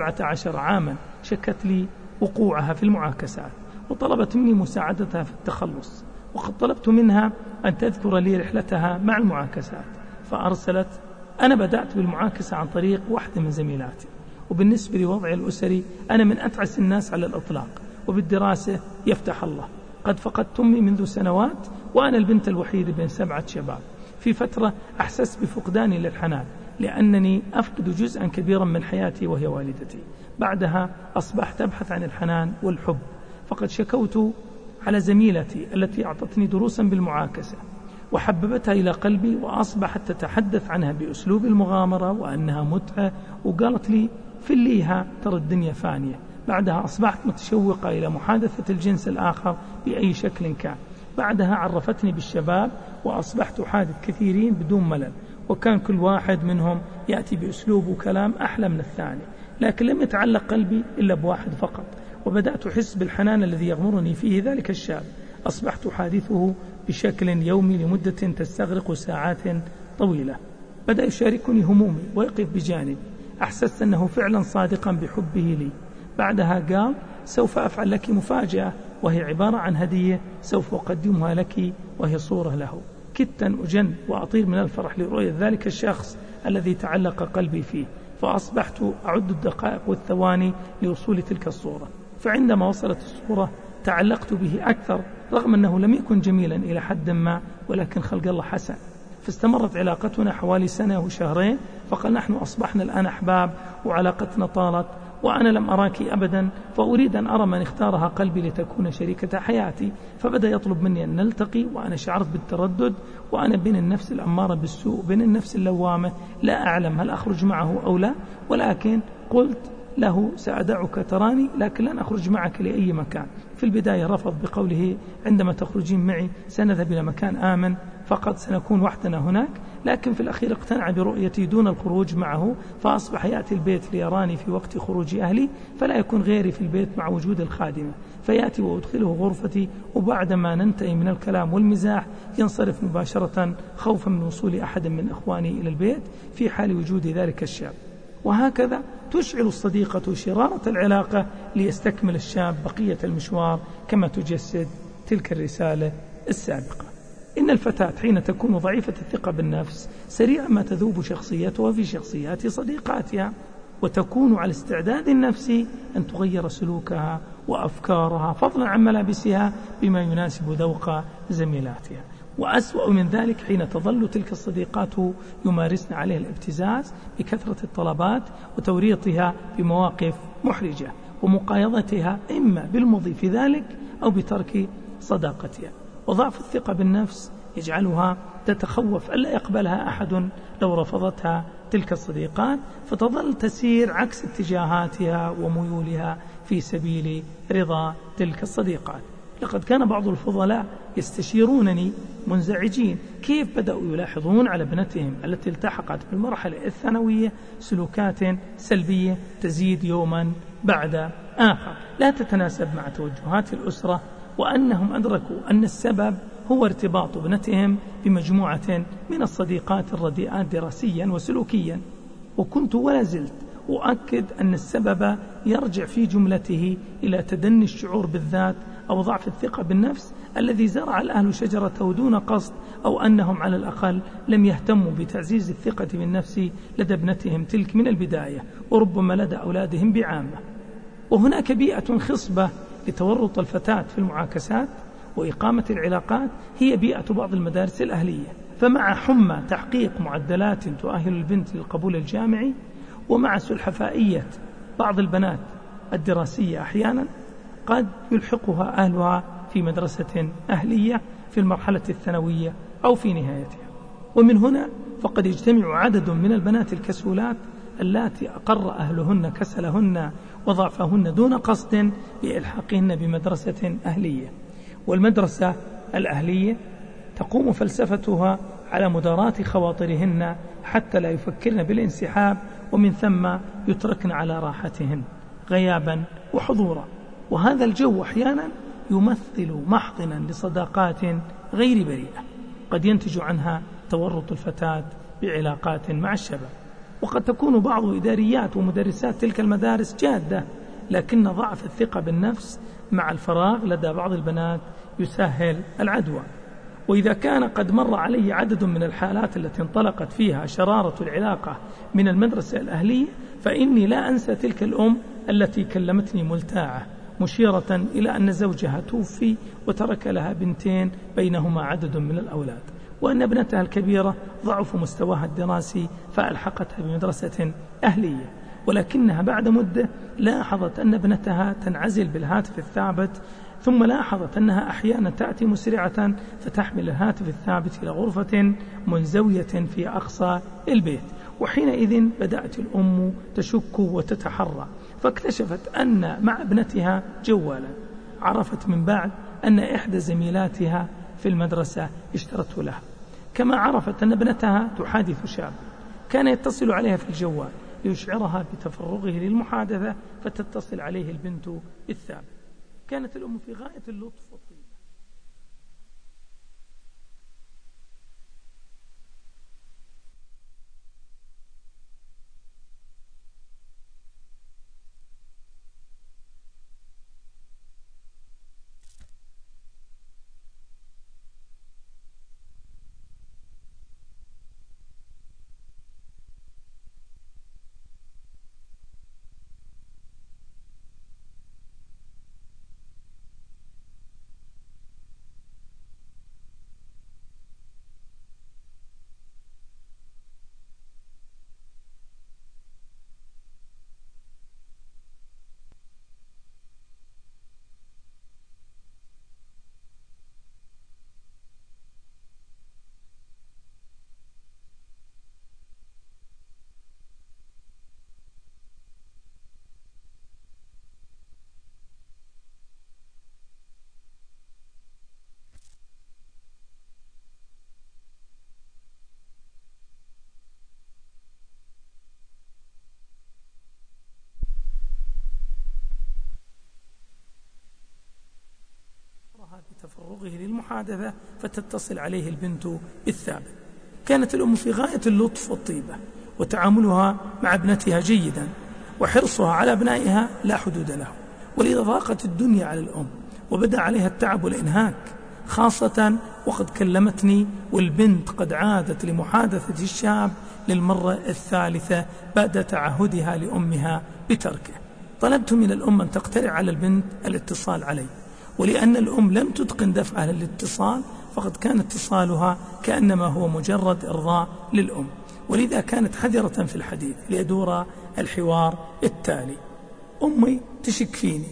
17 عاما شكت لي وقوعها في المعاكسات وطلبت مني مساعدتها في التخلص، وقد طلبت منها أن تذكر لي رحلتها مع المعاكسات، فأرسلت: أنا بدأت بالمعاكسة عن طريق واحدة من زميلاتي، وبالنسبة لوضعي الأسري أنا من أتعس الناس على الإطلاق، وبالدراسة يفتح الله قد فقدت أمي منذ سنوات وأنا البنت الوحيدة بين 7 شباب. في فترة أحسست بفقداني للحنان لأنني أفقد جزءا كبيرا من حياتي وهي والدتي. بعدها أصبحت أبحث عن الحنان والحب، فقد شكوت على زميلتي التي أعطتني دروسا بالمعاكسة وحببتها إلى قلبي، وأصبحت تتحدث عنها بأسلوب المغامرة وأنها متعة، وقالت لي فليها ترى الدنيا فانية. بعدها أصبحت متشوقة إلى محادثة الجنس الآخر بأي شكل كان. بعدها عرفتني بالشباب وأصبحت أحادث كثيرين بدون ملل، وكان كل واحد منهم يأتي بأسلوب وكلام أحلى من الثاني، لكن لم يتعلق قلبي إلا بواحد فقط، وبدأت أحس بالحنان الذي يغمرني فيه ذلك الشاب. أصبحت أحادثه بشكل يومي لمدة تستغرق ساعات طويلة. بدأ يشاركني همومي ويقف بجانبي. أحسست أنه فعلا صادقا بحبه لي. بعدها قال: سوف أفعل لك مفاجأة، وهي عبارة عن هدية سوف أقدمها لك، وهي صورة له. كدت أن أجن وأطير من الفرح لرؤية ذلك الشخص الذي تعلق قلبي فيه، فأصبحت أعد الدقائق والثواني لوصول تلك الصورة. فعندما وصلت الصورة تعلقت به أكثر، رغم أنه لم يكن جميلا إلى حد ما، ولكن خلق الله حسن. فاستمرت علاقتنا حوالي 1 وشهرين، فقال نحن أصبحنا الآن أحباب وعلاقتنا طالت، وأنا لم أراك أبدا، فأريد أن أرى من اختارها قلبي لتكون شريكة حياتي. فبدأ يطلب مني أن نلتقي، وأنا شعرت بالتردد، وأنا بين النفس الأمارة بالسوء وبين النفس اللوامة، لا أعلم هل أخرج معه أو لا، ولكن قلت له: سأدعك تراني لكن لن أخرج معك لأي مكان. في البداية رفض بقوله: عندما تخرجين معي سنذهب إلى مكان آمن، فقط سنكون وحدنا هناك. لكن في الأخير اقتنع برؤيتي دون الخروج معه، فأصبح يأتي البيت ليراني في وقت خروج أهلي، فلا يكون غيري في البيت مع وجود الخادمة، فيأتي وأدخله غرفتي، وبعدما ننتهي من الكلام والمزاح ينصرف مباشرة خوفا من وصول أحد من إخواني إلى البيت في حال وجود ذلك الشاب. وهكذا تشعل الصديقة شرارة العلاقة ليستكمل الشاب بقية المشوار كما تجسد تلك الرسالة السابقة. إن الفتاة حين تكون ضعيفة الثقة بالنفس سريعا ما تذوب شخصيتها في شخصيات صديقاتها، وتكون على استعداد النفسي أن تغير سلوكها وأفكارها فضلا عن ملابسها بما يناسب ذوق زميلاتها. وأسوأ من ذلك حين تظل تلك الصديقات يمارسن عليها الابتزاز بكثرة الطلبات وتوريطها بمواقف محرجة ومقايضتها إما بالمضي في ذلك أو بترك صداقتها. وضعف الثقة بالنفس يجعلها تتخوف ألا يقبلها أحد لو رفضتها تلك الصديقات، فتظل تسير عكس اتجاهاتها وميولها في سبيل رضا تلك الصديقات. لقد كان بعض الفضلاء يستشيرونني منزعجين كيف بدأوا يلاحظون على ابنتهم التي التحقت بالمرحلة الثانوية سلوكات سلبية تزيد يوما بعد آخر لا تتناسب مع توجهات الأسرة، وأنهم أدركوا أن السبب هو ارتباط ابنتهم بمجموعة من الصديقات الرديئات دراسيا وسلوكيا. وكنت ولا زلت أؤكد أن السبب يرجع في جملته إلى تدني الشعور بالذات أو ضعف الثقة بالنفس الذي زرع الأهل شجرته دون قصد، أو أنهم على الأقل لم يهتموا بتعزيز الثقة بالنفس لدى ابنتهم تلك من البداية، وربما لدى أولادهم بعامة. وهناك بيئة خصبة لتورط الفتاة في المعاكسات وإقامة العلاقات هي بيئة بعض المدارس الأهلية. فمع حمى تحقيق معدلات تؤهل البنت للقبول الجامعي، ومع سلحفائية بعض البنات الدراسية أحيانا، قد يلحقها أهلها في مدرسة أهلية في المرحلة الثانوية أو في نهايتها. ومن هنا فقد يجتمع عدد من البنات الكسولات اللاتي أقر أهلهن كسلهن وضعفهن دون قصد بإلحاقهن بمدرسة أهلية. والمدرسة الأهلية تقوم فلسفتها على مداراة خواطرهن حتى لا يفكرن بالانسحاب، ومن ثم يتركن على راحتهن غيابا وحضورا. وهذا الجو أحيانا يمثل محضنا لصداقات غير بريئة قد ينتج عنها تورط الفتاة بعلاقات مع الشباب. وقد تكون بعض إداريات ومدرسات تلك المدارس جادة، لكن ضعف الثقة بالنفس مع الفراغ لدى بعض البنات يسهل العدوى. وإذا كان قد مر علي عدد من الحالات التي انطلقت فيها شرارة العلاقة من المدرسة الأهلية، فإني لا أنسى تلك الأم التي كلمتني ملتاعة مشيرة إلى أن زوجها توفي وترك لها بنتين بينهما عدد من الأولاد، وأن ابنتها الكبيرة ضعف مستواها الدراسي فألحقتها بمدرسة أهلية، ولكنها بعد مدة لاحظت أن ابنتها تنعزل بالهاتف الثابت، ثم لاحظت أنها أحيانا تأتي مسرعة فتحمل الهاتف الثابت إلى غرفة منزوية في أقصى البيت. وحينئذ بدأت الأم تشك وتتحرى، فاكتشفت أن مع ابنتها جوالا. عرفت من بعد أن إحدى زميلاتها في المدرسة اشترته لها، كما عرفت أن ابنتها تحادث شاب كان يتصل عليها في الجوال ليشعرها بتفرغه للمحادثة، فتتصل عليه البنت بالثابت. كانت الأم في غاية اللطف والطيبة. بتفرغه للمحادثة فتتصل عليه البنت بالثابت. كانت الأم في غاية اللطف والطيبة، وتعاملها مع ابنتها جيدا، وحرصها على أبنائها لا حدود له. ولذا ضاقت الدنيا على الأم وبدأ عليها التعب والإنهاك، خاصة وقد كلمتني والبنت قد عادت لمحادثة الشاب للمرة الثالثة بعد تعهدها لأمها بتركه. طلبت من الأم أن تقترح على البنت الاتصال علي، ولأن الأم لم تتقن دفعها للاتصال فقد كان اتصالها كأنما هو مجرد إرضاء للأم، ولذا كانت حذرة في الحديث ليدور الحوار التالي: أمي تشك فيني.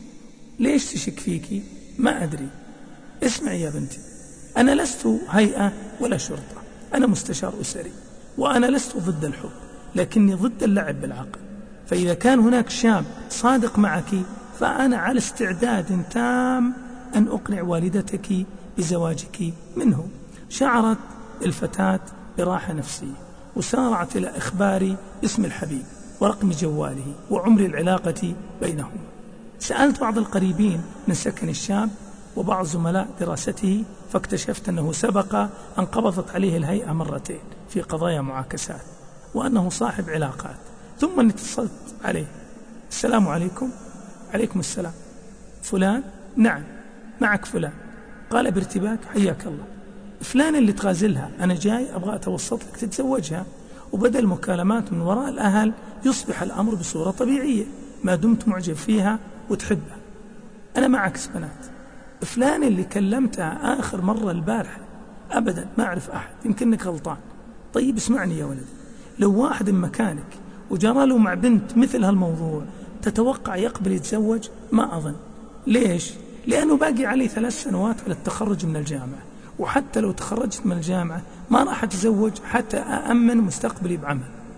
ليش تشك فيك؟ ما أدري. اسمعي يا بنتي، أنا لست هيئة ولا شرطة، أنا مستشار أسري، وأنا لست ضد الحب، لكني ضد اللعب بالعقل. فإذا كان هناك شاب صادق معك فأنا على استعداد تام أن أقنع والدتك بزواجك منه. شعرت الفتاة براحة نفسية، وسارعت إلى إخباري اسم الحبيب ورقم جواله وعمر العلاقة بينهما. سألت بعض القريبين من سكن الشاب وبعض زملاء دراسته، فاكتشفت أنه سبق أن قبضت عليه الهيئة مرتين في قضايا معاكسات، وأنه صاحب علاقات. ثم اتصلت عليه: السلام عليكم. عليكم السلام. فلان؟ نعم، معك فلان. قال بارتباك: حياك الله. فلان اللي تغازلها أنا جاي أبغى أتوسط لك تتزوجها، وبدل مكالمات من وراء الأهل يصبح الأمر بصورة طبيعية ما دمت معجب فيها وتحبها. أنا معك بنات. فلان اللي كلمتها آخر مرة البارحة أبدا ما أعرف أحد، يمكنك غلطان. طيب اسمعني يا ولد، لو واحد مكانك وجرى له مع بنت مثل هالموضوع تتوقع يقبل يتزوج؟ ما أظن. ليش؟ لأنه باقي عليه 3 سنوات على التخرج من الجامعة، وحتى لو تخرجت من الجامعة ما راح أتزوج حتى أأمن مستقبلي بعمل.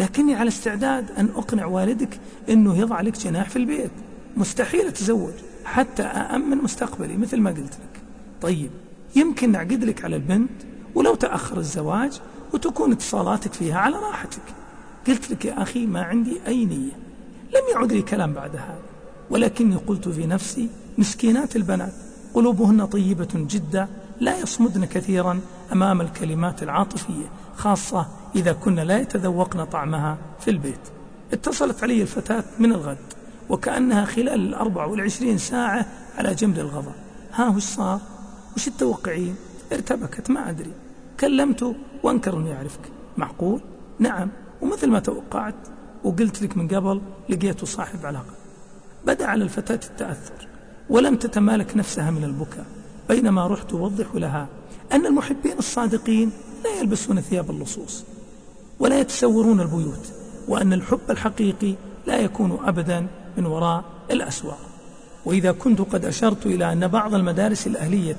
لكني على استعداد أن أقنع والدك أنه يضع لك جناح في البيت، مستحيل أتزوج حتى أأمن مستقبلي مثل ما قلت لك. طيب يمكن نعقد لك على البنت ولو تأخر الزواج وتكون اتصالاتك فيها على راحتك. قلت لك يا أخي ما عندي أي نية. لم يعد لي كلام بعد هذا، ولكني قلت في نفسي مسكينات البنات قلوبهن طيبة جدا، لا يصمدن كثيرا أمام الكلمات العاطفية، خاصة إذا كنا لا يتذوقن طعمها في البيت. اتصلت علي الفتاة من الغد وكأنها خلال 24 ساعة على جمر الغضب. ها وش صار؟ وش تتوقعين؟ ارتبكت ما أدري. كلمته وانكر أنه يعرفك. معقول؟ نعم، ومثل ما توقعت وقلت لك من قبل لقيته صاحب علاقة. بدأ على الفتاة التأثر ولم تتمالك نفسها من البكاء، بينما رحت أوضح لها أن المحبين الصادقين لا يلبسون ثياب اللصوص ولا يتسورون البيوت، وأن الحب الحقيقي لا يكون أبدا من وراء الأسواق. وإذا كنت قد أشرت إلى أن بعض المدارس الأهلية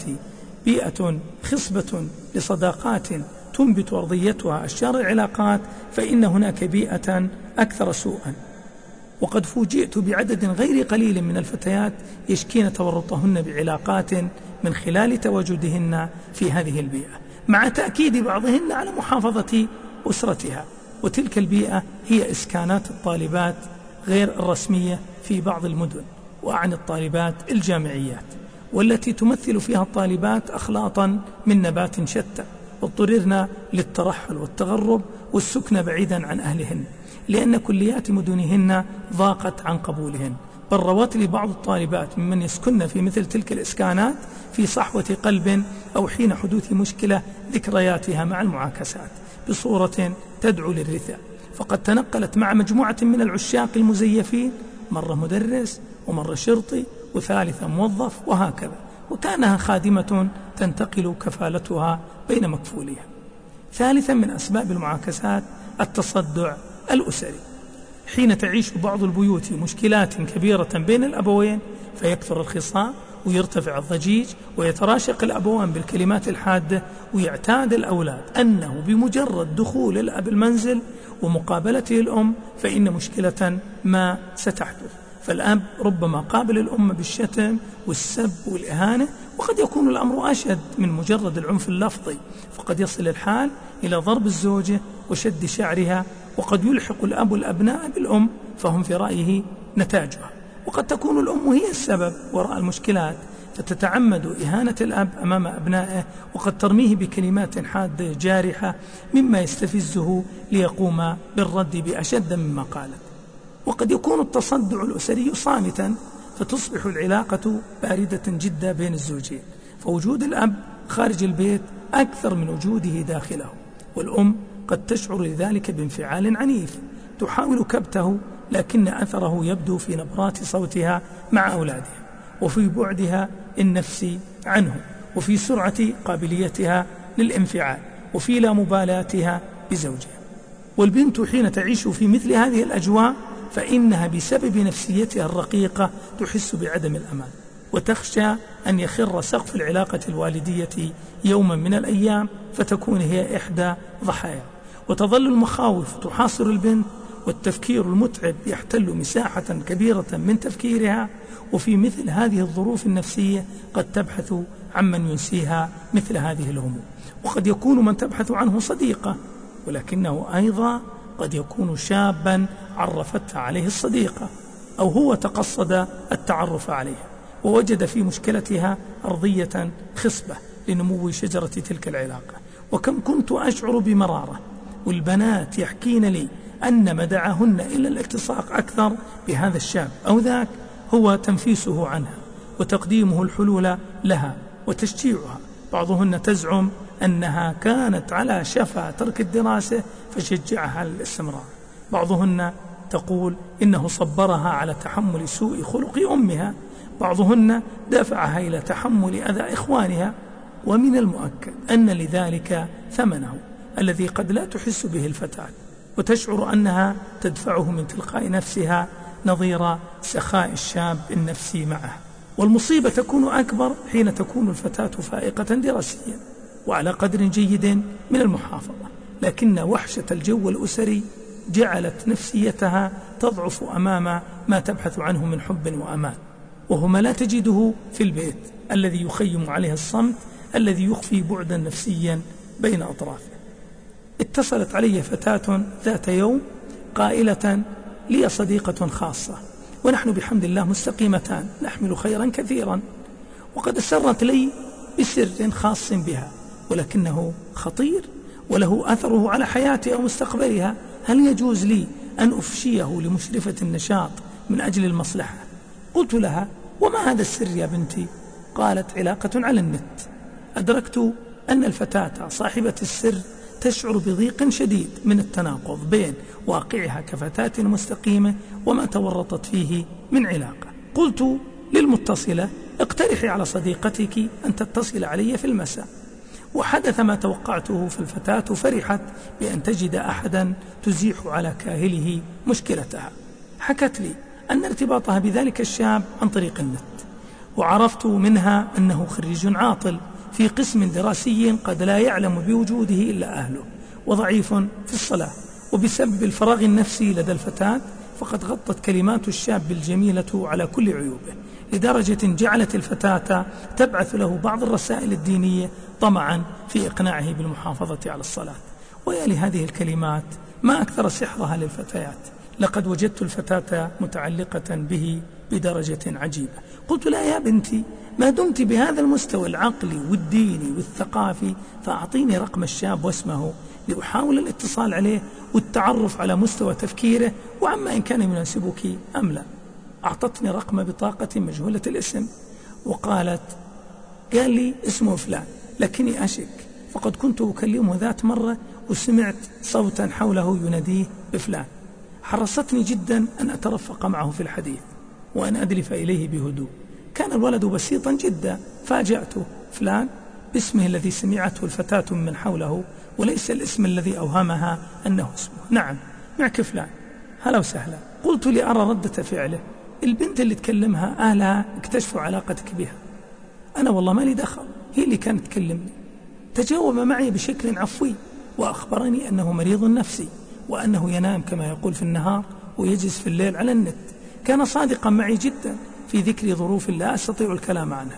بيئة خصبة لصداقات تنبت أرضيتها أشجار العلاقات، فإن هناك بيئة أكثر سوءا. وقد فوجئت بعدد غير قليل من الفتيات يشكين تورطهن بعلاقات من خلال تواجدهن في هذه البيئة، مع تأكيد بعضهن على محافظة أسرتها. وتلك البيئة هي إسكانات الطالبات غير الرسمية في بعض المدن، وأعني الطالبات الجامعيات، والتي تمثل فيها الطالبات أخلاطا من نبات شتى، واضطررنا للترحل والتغرب والسكن بعيدا عن أهلهن، لأن كليات مدنهن ضاقت عن قبولهن. بل روت لي بعض الطالبات ممن يسكن في مثل تلك الإسكانات في صحوة قلب أو حين حدوث مشكلة ذكرياتها مع المعاكسات بصورة تدعو للرثاء، فقد تنقلت مع مجموعة من العشاق المزيفين، مرة مدرس ومرة شرطي وثالثة موظف وهكذا، وكانها خادمة تنتقل كفالتها بين مكفولها. ثالثا من أسباب المعاكسات التصدع الأسري. حين تعيش بعض البيوت مشكلات كبيرة بين الأبوين فيكثر الخصام ويرتفع الضجيج ويتراشق الأبوان بالكلمات الحادة، ويعتاد الأولاد أنه بمجرد دخول الأب المنزل ومقابلته الأم فإن مشكلة ما ستحدث. فالأب ربما قابل الأم بالشتم والسب والإهانة، وقد يكون الأمر أشد من مجرد العنف اللفظي، فقد يصل الحال إلى ضرب الزوجة وشد شعرها، وقد يلحق الأب الأبناء بالأم فهم في رأيه نتاجها. وقد تكون الأم هي السبب وراء المشكلات، فتتعمد إهانة الأب أمام أبنائه، وقد ترميه بكلمات حادة جارحة مما يستفزه ليقوم بالرد بأشد مما قالت. وقد يكون التصدع الأسري صامتا، فتصبح العلاقة باردة جدا بين الزوجين، فوجود الأب خارج البيت أكثر من وجوده داخله، والأم قد تشعر لذلك بانفعال عنيف تحاول كبته، لكن أثره يبدو في نبرات صوتها مع أولادها، وفي بعدها النفسي عنه، وفي سرعة قابليتها للانفعال، وفي لا مبالاتها بزوجها. والبنت حين تعيش في مثل هذه الأجواء فإنها بسبب نفسيتها الرقيقة تحس بعدم الأمان، وتخشى أن يخر سقف العلاقة الوالدية يوما من الأيام فتكون هي إحدى ضحايا، وتظل المخاوف تحاصر البنت، والتفكير المتعب يحتل مساحة كبيرة من تفكيرها. وفي مثل هذه الظروف النفسية قد تبحث عمن ينسيها مثل هذه الهموم، وقد يكون من تبحث عنه صديقة، ولكنه أيضا قد يكون شابا عرفتها عليه الصديقة، أو هو تقصد التعرف عليها ووجد في مشكلتها أرضية خصبة لنمو شجرة تلك العلاقة. وكم كنت أشعر بمرارة والبنات يحكين لي أن ما دعاهن إلى الالتصاق أكثر بهذا الشاب أو ذاك هو تنفيسه عنها وتقديمه الحلول لها وتشجيعها. بعضهن تزعم أنها كانت على شفا ترك الدراسة فشجعها على الاستمرار، بعضهن تقول إنه صبرها على تحمل سوء خلق أمها، بعضهن دفعها إلى تحمل أذى إخوانها. ومن المؤكد أن لذلك ثمنه الذي قد لا تحس به الفتاة، وتشعر أنها تدفعه من تلقاء نفسها نظير سخاء الشاب النفسي معه. والمصيبة تكون أكبر حين تكون الفتاة فائقة دراسيا وعلى قدر جيد من المحافظة، لكن وحشة الجو الأسري جعلت نفسيتها تضعف أمام ما تبحث عنه من حب وأمان، وهو ما لا تجده في البيت الذي يخيم عليه الصمت الذي يخفي بعدا نفسيا بين أطرافه. اتصلت علي فتاة ذات يوم قائلة: لي صديقة خاصة ونحن بحمد الله مستقيمتان نحمل خيرا كثيرا، وقد أسرت لي بسر خاص بها ولكنه خطير وله أثره على حياتها ومستقبلها، هل يجوز لي أن أفشيه لمشرفة النشاط من أجل المصلحة؟ قلت لها: وما هذا السر يا بنتي؟ قالت: علاقة على النت. أدركت أن الفتاة صاحبة السر تشعر بضيق شديد من التناقض بين واقعها كفتاة مستقيمة وما تورطت فيه من علاقة. قلت للمتصلة: اقترحي على صديقتك أن تتصل علي في المساء. وحدث ما توقعته، فالفتاة فرحت بأن تجد أحدا تزيح على كاهله مشكلتها. حكت لي أن ارتباطها بذلك الشاب عن طريق النت، وعرفت منها أنه خريج عاطل في قسم دراسي قد لا يعلم بوجوده إلا أهله، وضعيف في الصلاة، وبسبب الفراغ النفسي لدى الفتاة فقد غطت كلمات الشاب الجميلة على كل عيوبه، لدرجة جعلت الفتاة تبعث له بعض الرسائل الدينية طمعا في إقناعه بالمحافظة على الصلاة. ويا لهذه الكلمات ما أكثر سحرها للفتيات، لقد وجدت الفتاة متعلقة به بدرجة عجيبة. قلت: لا يا بنتي، ما دمت بهذا المستوى العقلي والديني والثقافي فأعطيني رقم الشاب واسمه لأحاول الاتصال عليه والتعرف على مستوى تفكيره وعما إن كان يناسبك أم لا. أعطتني رقم بطاقة مجهولة الاسم وقالت: قال لي اسمه فلان لكني أشك، فقد كنت أكلمه ذات مرة وسمعت صوتا حوله يناديه بفلان. حرصتني جدا أن أترفق معه في الحديث وأن أدلف إليه بهدوء. كان الولد بسيطا جدا، فاجأته: فلان باسمه الذي سمعته الفتاة من حوله وليس الاسم الذي أوهمها أنه اسمه. نعم معك فلان، هلا وسهلا. قلت لأرى ردة فعله: البنت اللي تكلمها أهلها اكتشفوا علاقتك بها. أنا والله ما لي دخل، هي اللي كانت تكلمني. تجاوب معي بشكل عفوي وأخبرني أنه مريض نفسي وأنه ينام كما يقول في النهار ويجلس في الليل على النت. كان صادقا معي جدا في ذكر ظروف لا أستطيع الكلام عنها،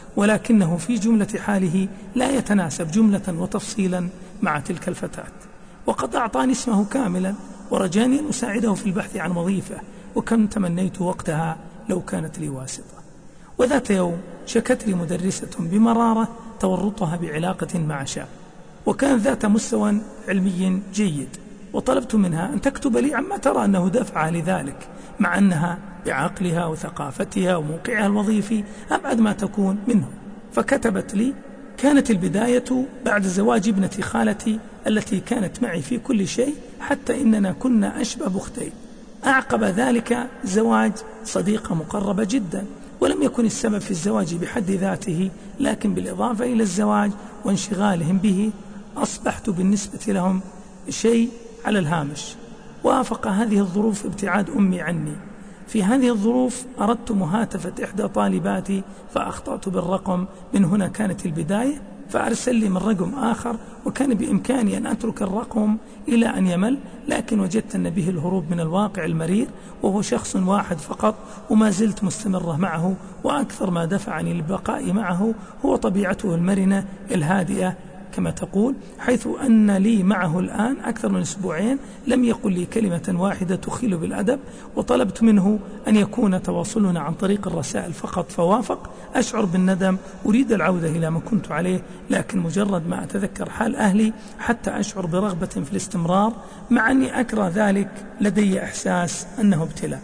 ولكنه في جملة حاله لا يتناسب جملة وتفصيلا مع تلك الفتاة. وقد أعطاني اسمه كاملا ورجاني أن أساعده في البحث عن وظيفة، وكم تمنيت وقتها لو كانت لي واسطة. وذات يوم شكت لي مدرسة بمرارة تورطها بعلاقة مع شاب، وكان ذات مستوى علمي جيد، وطلبت منها أن تكتب لي عما ترى أنه دفع لذلك، مع أنها بعقلها وثقافتها وموقعها الوظيفي أبعد ما تكون منه. فكتبت لي: كانت البداية بعد زواج ابنة خالتي التي كانت معي في كل شيء، حتى إننا كنا أشبه أختين. أعقب ذلك زواج صديقة مقربة جدا، ولم يكن السبب في الزواج بحد ذاته، لكن بالإضافة إلى الزواج وانشغالهم به أصبحت بالنسبة لهم شيء على الهامش. وافق هذه الظروف ابتعاد أمي عني. في هذه الظروف أردت مهاتفة إحدى طالباتي فأخطأت بالرقم، من هنا كانت البداية، فأرسل لي من رقم آخر، وكان بإمكاني أن أترك الرقم إلى أن يمل، لكن وجدت أن به الهروب من الواقع المرير، وهو شخص واحد فقط، وما زلت مستمرة معه. وأكثر ما دفعني للبقاء معه هو طبيعته المرنة الهادئة كما تقول، حيث أن لي معه الآن أكثر من أسبوعين لم يقل لي كلمة واحدة تخل بالأدب. وطلبت منه أن يكون تواصلنا عن طريق الرسائل فقط، فوافق. أشعر بالندم، أريد العودة إلى ما كنت عليه، لكن مجرد ما أتذكر حال أهلي حتى أشعر برغبة في الاستمرار، مع أني أكره ذلك، لدي إحساس أنه ابتلاء.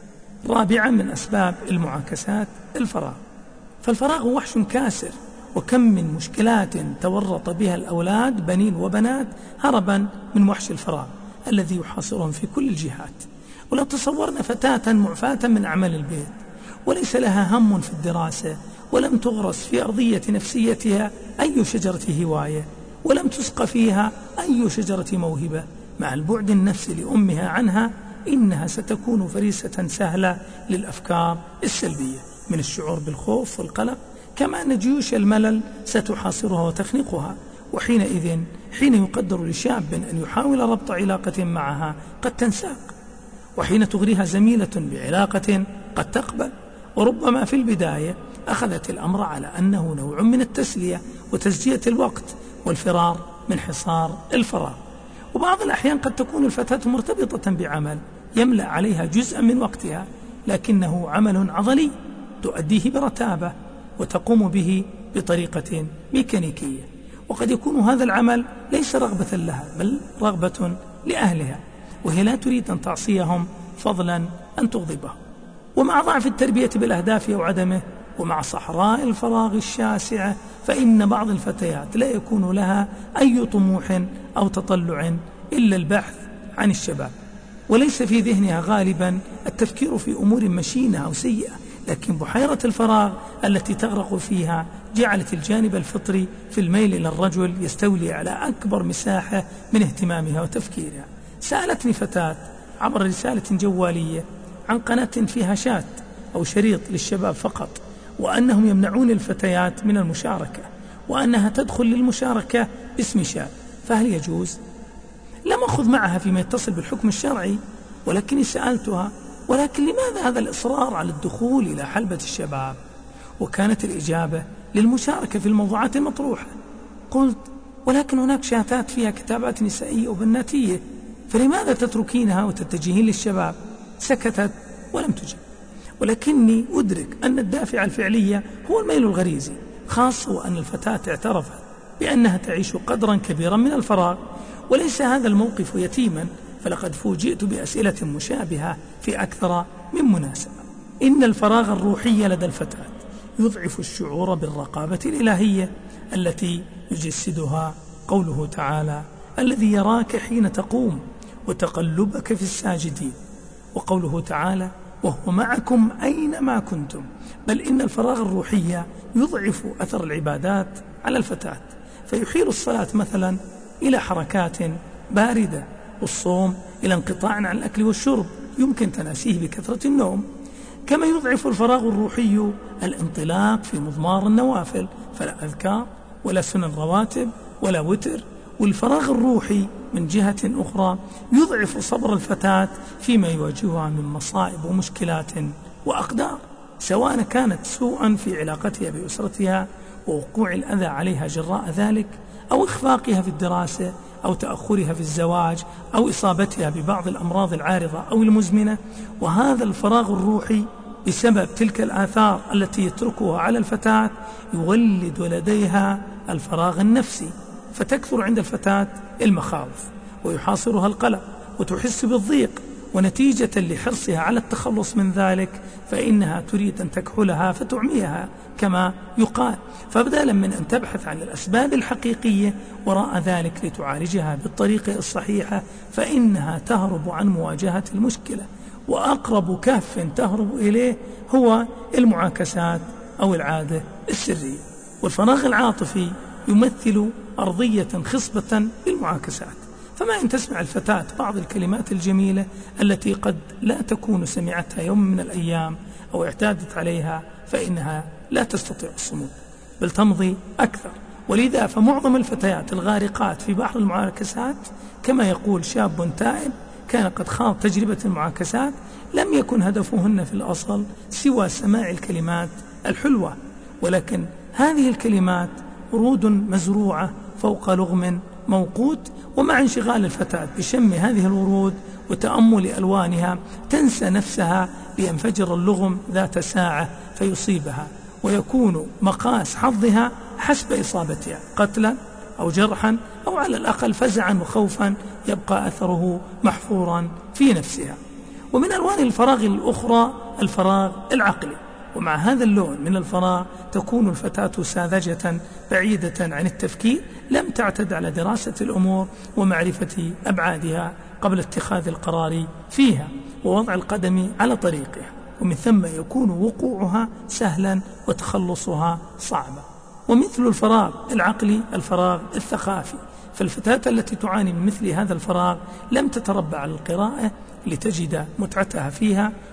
رابعا من أسباب المعاكسات الفراغ. فالفراغ وحش كاسر، وكم من مشكلات تورط بها الأولاد بنين وبنات هربا من وحش الفراغ الذي يحاصرهم في كل الجهات. ولو تصورنا فتاة معفاة من أعمال البيت وليس لها هم في الدراسة، ولم تغرس في أرضية نفسيتها أي شجرة هواية، ولم تسقى فيها أي شجرة موهبة، مع البعد النفسي لأمها عنها، إنها ستكون فريسة سهلة للأفكار السلبية من الشعور بالخوف والقلق، كما أن جيوش الملل ستحاصرها وتخنقها. وحينئذ حين يقدر لشاب أن يحاول ربط علاقة معها قد تنساق، وحين تغريها زميلة بعلاقة قد تقبل، وربما في البداية أخذت الأمر على أنه نوع من التسلية وتزجية الوقت والفرار من حصار الفراغ. وبعض الأحيان قد تكون الفتاة مرتبطة بعمل يملأ عليها جزءا من وقتها، لكنه عمل عضلي تؤديه برتابة وتقوم به بطريقة ميكانيكية، وقد يكون هذا العمل ليس رغبة لها بل رغبة لأهلها، وهي لا تريد أن تعصيهم فضلا أن تغضبهم. ومع ضعف التربية بالأهداف أو عدمه، ومع صحراء الفراغ الشاسعة، فإن بعض الفتيات لا يكون لها أي طموح أو تطلع إلا البحث عن الشباب، وليس في ذهنها غالبا التفكير في أمور مشينة أو سيئة، لكن بحيرة الفراغ التي تغرق فيها جعلت الجانب الفطري في الميل إلى الرجل يستولي على أكبر مساحة من اهتمامها وتفكيرها. سألتني فتاة عبر رسالة جوالية عن قناة فيها شات أو شريط للشباب فقط، وأنهم يمنعون الفتيات من المشاركة، وأنها تدخل للمشاركة باسم شاب، فهل يجوز؟ لم أخذ معها فيما يتصل بالحكم الشرعي، ولكني سألتها: ولكن لماذا هذا الإصرار على الدخول إلى حلبة الشباب؟ وكانت الإجابة: للمشاركة في الموضوعات المطروحة. قلت: ولكن هناك شاتات فيها كتابات نسائية وبناتية، فلماذا تتركينها وتتجهين للشباب؟ سكتت ولم تجب، ولكني أدرك أن الدافع الفعلي هو الميل الغريزي، خاصة وأن الفتاة اعترفت بأنها تعيش قدرا كبيرا من الفراغ. وليس هذا الموقف يتيما، فلقد فوجئت بأسئلة مشابهة في أكثر من مناسبة. إن الفراغ الروحي لدى الفتاة يضعف الشعور بالرقابة الإلهية التي يجسدها قوله تعالى: الذي يراك حين تقوم وتقلبك في الساجدين، وقوله تعالى: وهو معكم أينما كنتم. بل إن الفراغ الروحي يضعف أثر العبادات على الفتاة، فيحيل الصلاة مثلا إلى حركات باردة، والصوم إلى انقطاع عن الأكل والشرب يمكن تناسيه بكثرة النوم. كما يضعف الفراغ الروحي الانطلاق في مضمار النوافل، فلا أذكار ولا سنن رواتب ولا وتر. والفراغ الروحي من جهة أخرى يضعف صبر الفتاة فيما يواجهها من مصائب ومشكلات وأقدار، سواء كانت سوءا في علاقتها بأسرتها ووقوع الأذى عليها جراء ذلك، أو إخفاقها في الدراسة، أو تأخرها في الزواج، أو إصابتها ببعض الأمراض العارضة أو المزمنة. وهذا الفراغ الروحي بسبب تلك الآثار التي يتركها على الفتاة يولد لديها الفراغ النفسي، فتكثر عند الفتاة المخاوف ويحاصرها القلق وتحس بالضيق، ونتيجة لحرصها على التخلص من ذلك فإنها تريد أن تكحلها فتعميها كما يقال، فبدلا من أن تبحث عن الأسباب الحقيقية وراء ذلك لتعالجها بالطريقة الصحيحة، فإنها تهرب عن مواجهة المشكلة، وأقرب كهف تهرب إليه هو المعاكسات أو العادة السرية. والفراغ العاطفي يمثل أرضية خصبة للمعاكسات، فما إن تسمع الفتاة بعض الكلمات الجميلة التي قد لا تكون سمعتها يوم من الأيام أو اعتادت عليها، فإنها لا تستطيع الصمود بل تمضي أكثر. ولذا فمعظم الفتيات الغارقات في بحر المعاكسات، كما يقول شاب تائب كان قد خاض تجربة المعاكسات، لم يكن هدفهن في الأصل سوى سماع الكلمات الحلوة، ولكن هذه الكلمات ورود مزروعة فوق لغم موقوت، ومع انشغال الفتاة بشم هذه الورود وتأمل ألوانها تنسى نفسها لينفجر اللغم ذات ساعة فيصيبها، ويكون مقاس حظها حسب إصابتها قتلا أو جرحا أو على الأقل فزعا وخوفا يبقى أثره محفورا في نفسها. ومن ألوان الفراغ الأخرى الفراغ العقلي، ومع هذا اللون من الفراغ تكون الفتاة ساذجة بعيدة عن التفكير، لم تعتد على دراسة الأمور ومعرفة أبعادها قبل اتخاذ القرار فيها ووضع القدم على طريقها، ومن ثم يكون وقوعها سهلا وتخلصها صعبا. ومثل الفراغ العقلي الفراغ الثقافي، فالفتاة التي تعاني من مثل هذا الفراغ لم تتربى على القراءة لتجد متعتها فيها،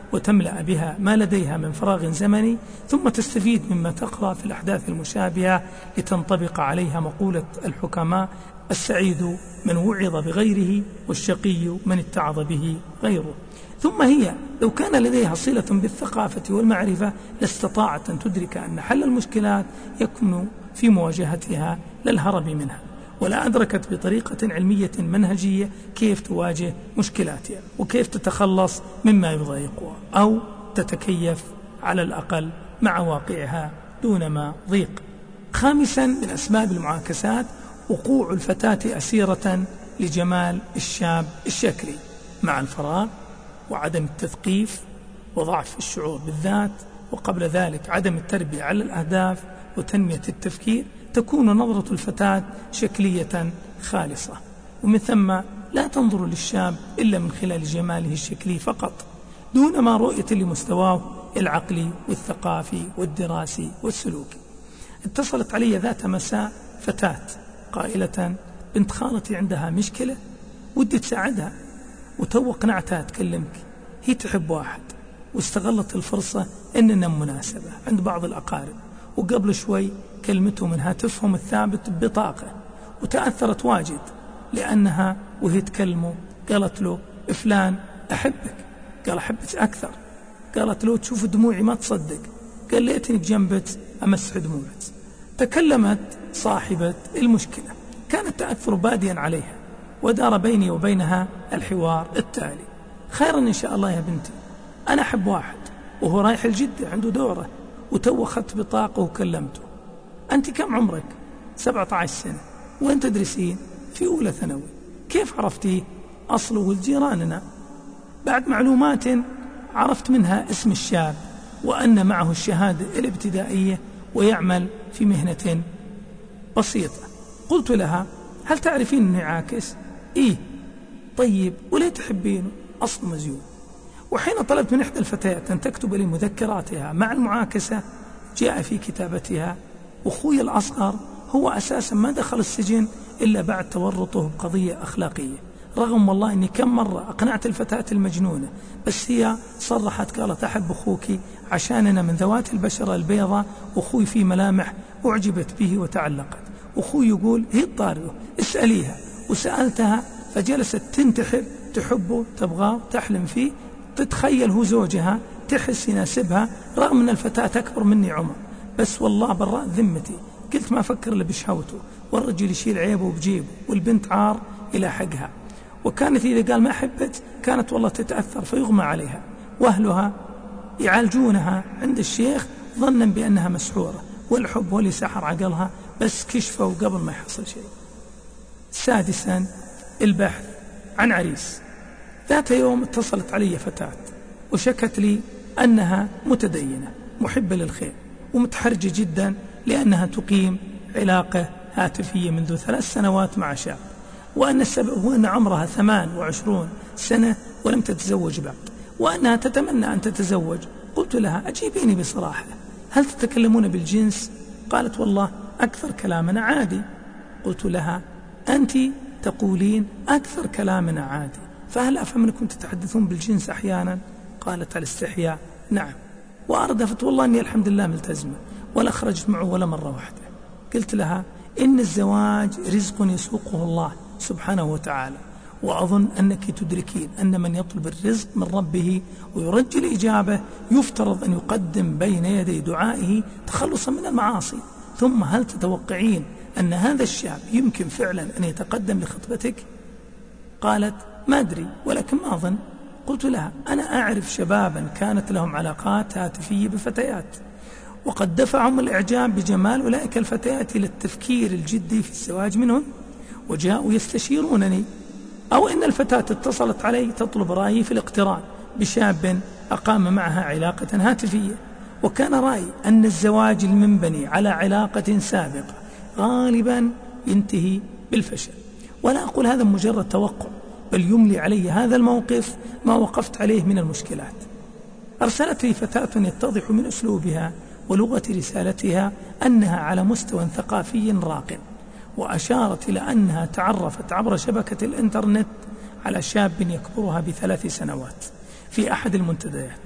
وتملأ بها ما لديها من فراغ زمني، ثم تستفيد مما تقرأ في الأحداث المشابهة لتنطبق عليها مقولة الحكماء: السعيد من وعظ بغيره، والشقي من اتعظ به غيره. ثم هي لو كان لديها صلة بالثقافة والمعرفة لاستطاعت أن تدرك أن حل المشكلات يكمن في مواجهتها لا الهرب منها، ولا أدركت بطريقة علمية منهجية كيف تواجه مشكلاتها وكيف تتخلص مما يضايقها، أو تتكيف على الأقل مع واقعها دون ما ضيق. خامسا، من أسباب المعاكسات وقوع الفتاة أسيرة لجمال الشاب الشكلي مع الفراغ وعدم التثقيف وضعف الشعور بالذات، وقبل ذلك عدم التربية على الأهداف وتنمية التفكير. تكون نظرة الفتاة شكلية خالصة، ومن ثم لا تنظر للشاب إلا من خلال جماله الشكلي فقط، دون ما رؤية لمستواه العقلي والثقافي والدراسي والسلوكي. اتصلت علي ذات مساء فتاة قائلة: بنت خالتي عندها مشكلة ودي تساعدها، وتو قنعتها تكلمك. هي تحب واحد واستغلت الفرصة إننا مناسبة عند بعض الأقارب، وقبل شوي كلمته من هاتفهم الثابت ببطاقة، وتأثرت واجد لأنها وهي تكلمه قالت له: فلان أحبك. قال: أحبك أكثر. قالت له: تشوف دموعي ما تصدق. قال: ليتني بجنبك أمسح دموعك. تكلمت صاحبة المشكلة، كان التأثر باديا عليها، ودار بيني وبينها الحوار التالي: خيرا إن شاء الله يا بنتي، أنا أحب واحد وهو رايح الجدة عنده دورة، وتو أخذت بطاقة وكلمته. أنت كم عمرك؟ 17 سنة. وين تدرسين؟ في أولى ثانوي. كيف عرفتيه؟ أصله ولد جيراننا. بعد معلومات عرفت منها اسم الشاب وأن معه الشهادة الابتدائية ويعمل في مهنة بسيطة. قلت لها: هل تعرفين أنه يعاكس؟ إيه. طيب وليه تحبينه؟ أصل مزيون. وحين طلبت من إحدى الفتيات أن تكتب لي مذكراتها مع المعاكسة، جاء في كتابتها: أخوي الأصغر هو أساسا ما دخل السجن إلا بعد تورطه بقضية أخلاقية، رغم والله أني كم مرة أقنعت الفتاة المجنونة، بس هي صرحت قالت: أحب أخوك عشاننا من ذوات البشرة البيضاء، أخوي في ملامح أعجبت به وتعلقت. أخوي يقول هي الطاردة، اسأليها. وسألتها فجلست تنتحر، تحبه تبغاه تحلم فيه، تتخيل هو زوجها، تحس يناسبها، رغم أن الفتاة أكبر مني عمر. بس والله براء ذمتي قلت ما أفكر إلا بشهوته، والرجل يشيل عيبه بجيبه، والبنت عار إلى حقها. وكانت إذا قال ما أحبت كانت والله تتأثر فيغمى عليها، وأهلها يعالجونها عند الشيخ ظنا بأنها مسحورة، والحب هو اللي سحر عقلها، بس كشفوا قبل ما يحصل شيء. سادسا، البحث عن عريس. ذات يوم اتصلت علي فتاة وشكت لي أنها متدينة محبة للخير ومتحرجة جدا لأنها تقيم علاقة هاتفية منذ 3 سنوات مع شاب، وأن السبب هو أن عمرها 28 سنة ولم تتزوج بعد، وأنها تتمنى أن تتزوج. قلت لها: أجيبيني بصراحة، هل تتكلمون بالجنس؟ قالت: والله أكثر كلامنا عادي. قلت لها: أنت تقولين أكثر كلامنا عادي، فهل أفهم أنكم تتحدثون بالجنس أحيانا؟ قالت على الاستحياء: نعم. وأردفت: والله أني الحمد لله ملتزمة ولا خرجت معه ولا مرة واحدة. قلت لها: إن الزواج رزق يسوقه الله سبحانه وتعالى، وأظن أنك تدركين أن من يطلب الرزق من ربه ويرجي الإجابة يفترض أن يقدم بين يدي دعائه تخلصا من المعاصي. ثم هل تتوقعين أن هذا الشاب يمكن فعلا أن يتقدم لخطبتك؟ قالت: ما أدري ولكن ما أظن. قلت لها: أنا أعرف شبابا كانت لهم علاقات هاتفية بفتيات، وقد دفعهم الإعجاب بجمال أولئك الفتيات إلى التفكير الجدي في الزواج منهم، وجاءوا يستشيرونني. أو إن الفتاة اتصلت علي تطلب رأيي في الاقتران بشاب أقام معها علاقة هاتفية، وكان رأيي أن الزواج المنبني على علاقة سابقة غالبا ينتهي بالفشل. ولا أقول هذا مجرد توقع، بل يملي علي هذا الموقف ما وقفت عليه من المشكلات. أرسلت لي فتاة يتضح من أسلوبها ولغة رسالتها أنها على مستوى ثقافي راق، وأشارت إلى أنها تعرفت عبر شبكة الإنترنت على شاب يكبرها ب3 سنوات في أحد المنتديات،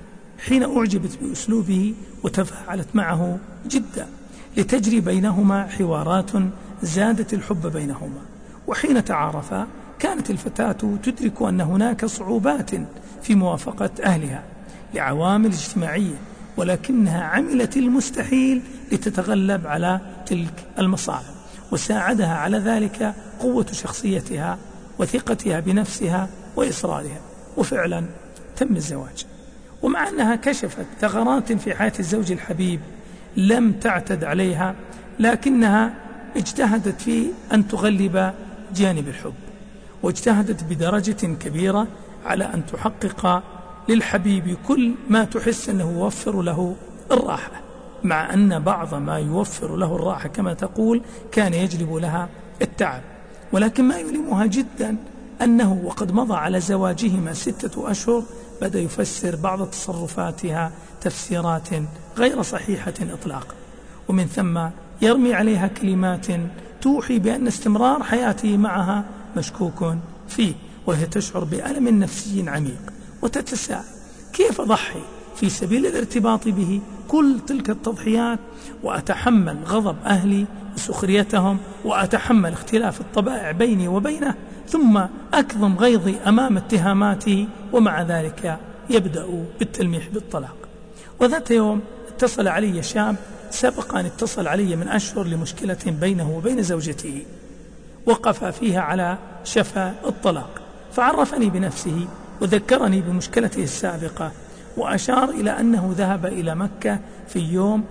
حين أعجبت بأسلوبه وتفاعلت معه جدا، لتجري بينهما حوارات زادت الحب بينهما. وحين تعارفا كانت الفتاة تدرك أن هناك صعوبات في موافقة أهلها لعوامل اجتماعية، ولكنها عملت المستحيل لتتغلب على تلك المصاعب، وساعدها على ذلك قوة شخصيتها وثقتها بنفسها وإصرارها. وفعلا تم الزواج. ومع أنها كشفت ثغرات في حياة الزوج الحبيب لم تعتد عليها، لكنها اجتهدت في أن تغلب جانب الحب، واجتهدت بدرجة كبيرة على أن تحقق للحبيب كل ما تحس أنه يوفر له الراحة، مع أن بعض ما يوفر له الراحة كما تقول كان يجلب لها التعب. ولكن ما يؤلمها جدا أنه وقد مضى على زواجهما 6 أشهر بدأ يفسر بعض تصرفاتها تفسيرات غير صحيحة إطلاقا، ومن ثم يرمي عليها كلمات توحي بأن استمرار حياته معها مشكوك فيه، وهي تشعر بألم نفسي عميق وتتساءل كيف أضحي في سبيل الارتباط به كل تلك التضحيات، وأتحمل غضب أهلي وسخريتهم، وأتحمل اختلاف الطبائع بيني وبينه، ثم أكظم غيظي أمام اتهاماته، ومع ذلك يبدأ بالتلميح بالطلاق. وذات يوم اتصل علي شاب سبق أن اتصل علي من أشهر لمشكلة بينه وبين زوجته وقف فيها على شفا الطلاق، فعرفني بنفسه وذكرني بمشكلته السابقة، وأشار إلى أنه ذهب إلى مكة في يوم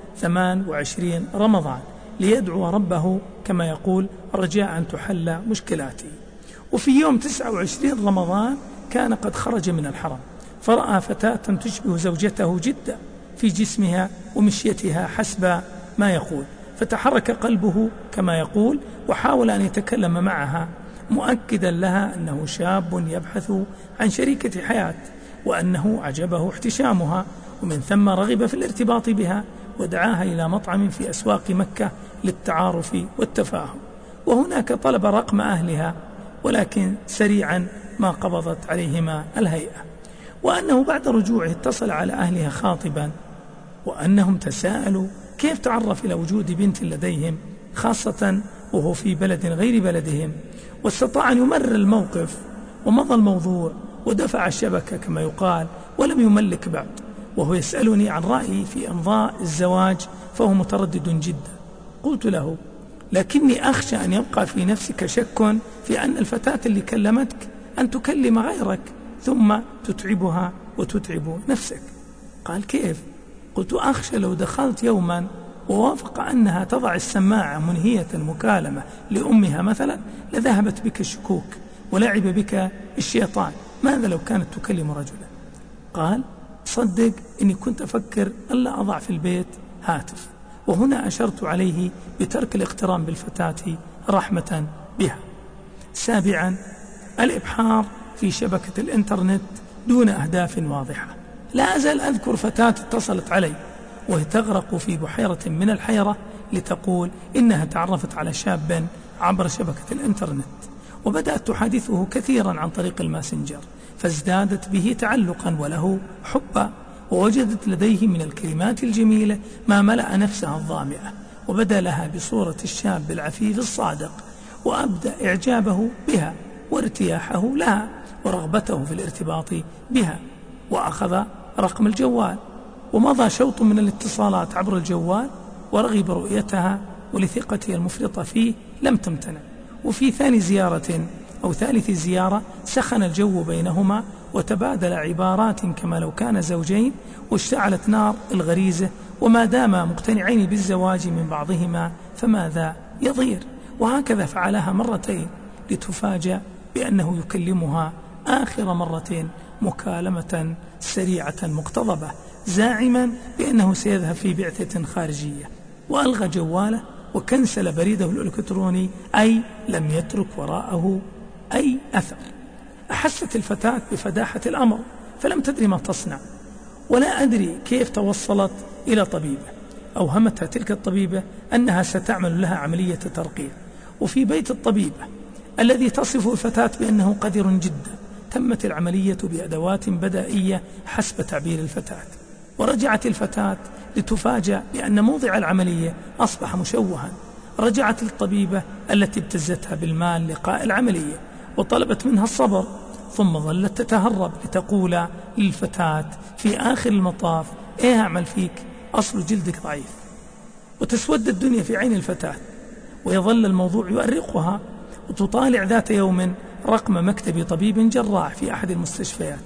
28 رمضان ليدعو ربه كما يقول رجاء أن تحل مشكلاته. وفي يوم 29 رمضان كان قد خرج من الحرم، فرأى فتاة تشبه زوجته جدا في جسمها ومشيتها حسب ما يقول، فتحرك قلبه كما يقول وحاول أن يتكلم معها، مؤكدا لها أنه شاب يبحث عن شريكة حياة، وأنه عجبه احتشامها، ومن ثم رغب في الارتباط بها، ودعاها إلى مطعم في أسواق مكة للتعارف والتفاهم. وهناك طلب رقم أهلها، ولكن سريعا ما قبضت عليهما الهيئة، وأنه بعد رجوعه اتصل على أهلها خاطبا، وأنهم تساءلوا كيف تعرف إلى وجود بنت لديهم خاصة وهو في بلد غير بلدهم، واستطاع أن يمرر الموقف ومضى الموضوع ودفع الشبكة كما يقال ولم يملك بعد. وهو يسألني عن رأيي في إمضاء الزواج فهو متردد جدا. قلت له لكني أخشى أن يبقى في نفسك شك في أن الفتاة اللي كلمتك أن تكلم غيرك ثم تتعبها وتتعب نفسك. قال كيف؟ قلت أخشى لو دخلت يوما ووافق أنها تضع السماعة منهية المكالمة لأمها مثلا لذهبت بك الشكوك ولعب بك الشيطان، ماذا لو كانت تكلم رجلا؟ قال صدق إني كنت أفكر ألا أضع في البيت هاتف. وهنا أشرت عليه بترك الاقتران بالفتاة رحمة بها. 7. الإبحار في شبكة الإنترنت دون أهداف واضحة. لا أزال أذكر فتاة اتصلت علي وهي تغرق في بحيرة من الحيرة لتقول إنها تعرفت على شاب عبر شبكة الإنترنت، وبدأت تحادثه كثيرا عن طريق الماسنجر، فازدادت به تعلقا وله حبا، ووجدت لديه من الكلمات الجميلة ما ملأ نفسها الظامئة، وبدأ لها بصورة الشاب العفيف الصادق، وأبدأ إعجابه بها وارتياحه لها ورغبته في الارتباط بها، وأخذ رقم الجوال ومضى شوط من الاتصالات عبر الجوال، ورغب رؤيتها ولثقته المفرطة فيه لم تمتنع. وفي ثاني زيارة أو ثالث زيارة سخن الجو بينهما وتبادل عبارات كما لو كان زوجين، واشتعلت نار الغريزة، وما داما مقتنعين بالزواج من بعضهما فماذا يضير. وهكذا فعلها مرتين لتفاجأ بأنه يكلمها آخر مرة مكالمة سريعة مقتضبة، زاعما بأنه سيذهب في بعثة خارجية، وألغى جواله وكنسل بريده الإلكتروني، أي لم يترك وراءه أي أثر. أحست الفتاة بفداحة الأمر فلم تدري ما تصنع، ولا أدري كيف توصلت إلى طبيبة. أوهمتها تلك الطبيبة أنها ستعمل لها عملية ترقيع، وفي بيت الطبيبة الذي تصف الفتاة بأنه قذر جدا تمت العملية بأدوات بدائية حسب تعبير الفتاة. ورجعت الفتاة لتفاجأ بأن موضع العملية أصبح مشوها. رجعت للطبيبة التي ابتزتها بالمال لقاء العملية وطلبت منها الصبر، ثم ظلت تتهرب لتقول للفتاة في آخر المطاف: إيه أعمل فيك؟ أصل جلدك ضعيف. وتسود الدنيا في عين الفتاة، ويظل الموضوع يؤرقها، وتطالع ذات يوم رقم مكتب طبيب جراح في أحد المستشفيات،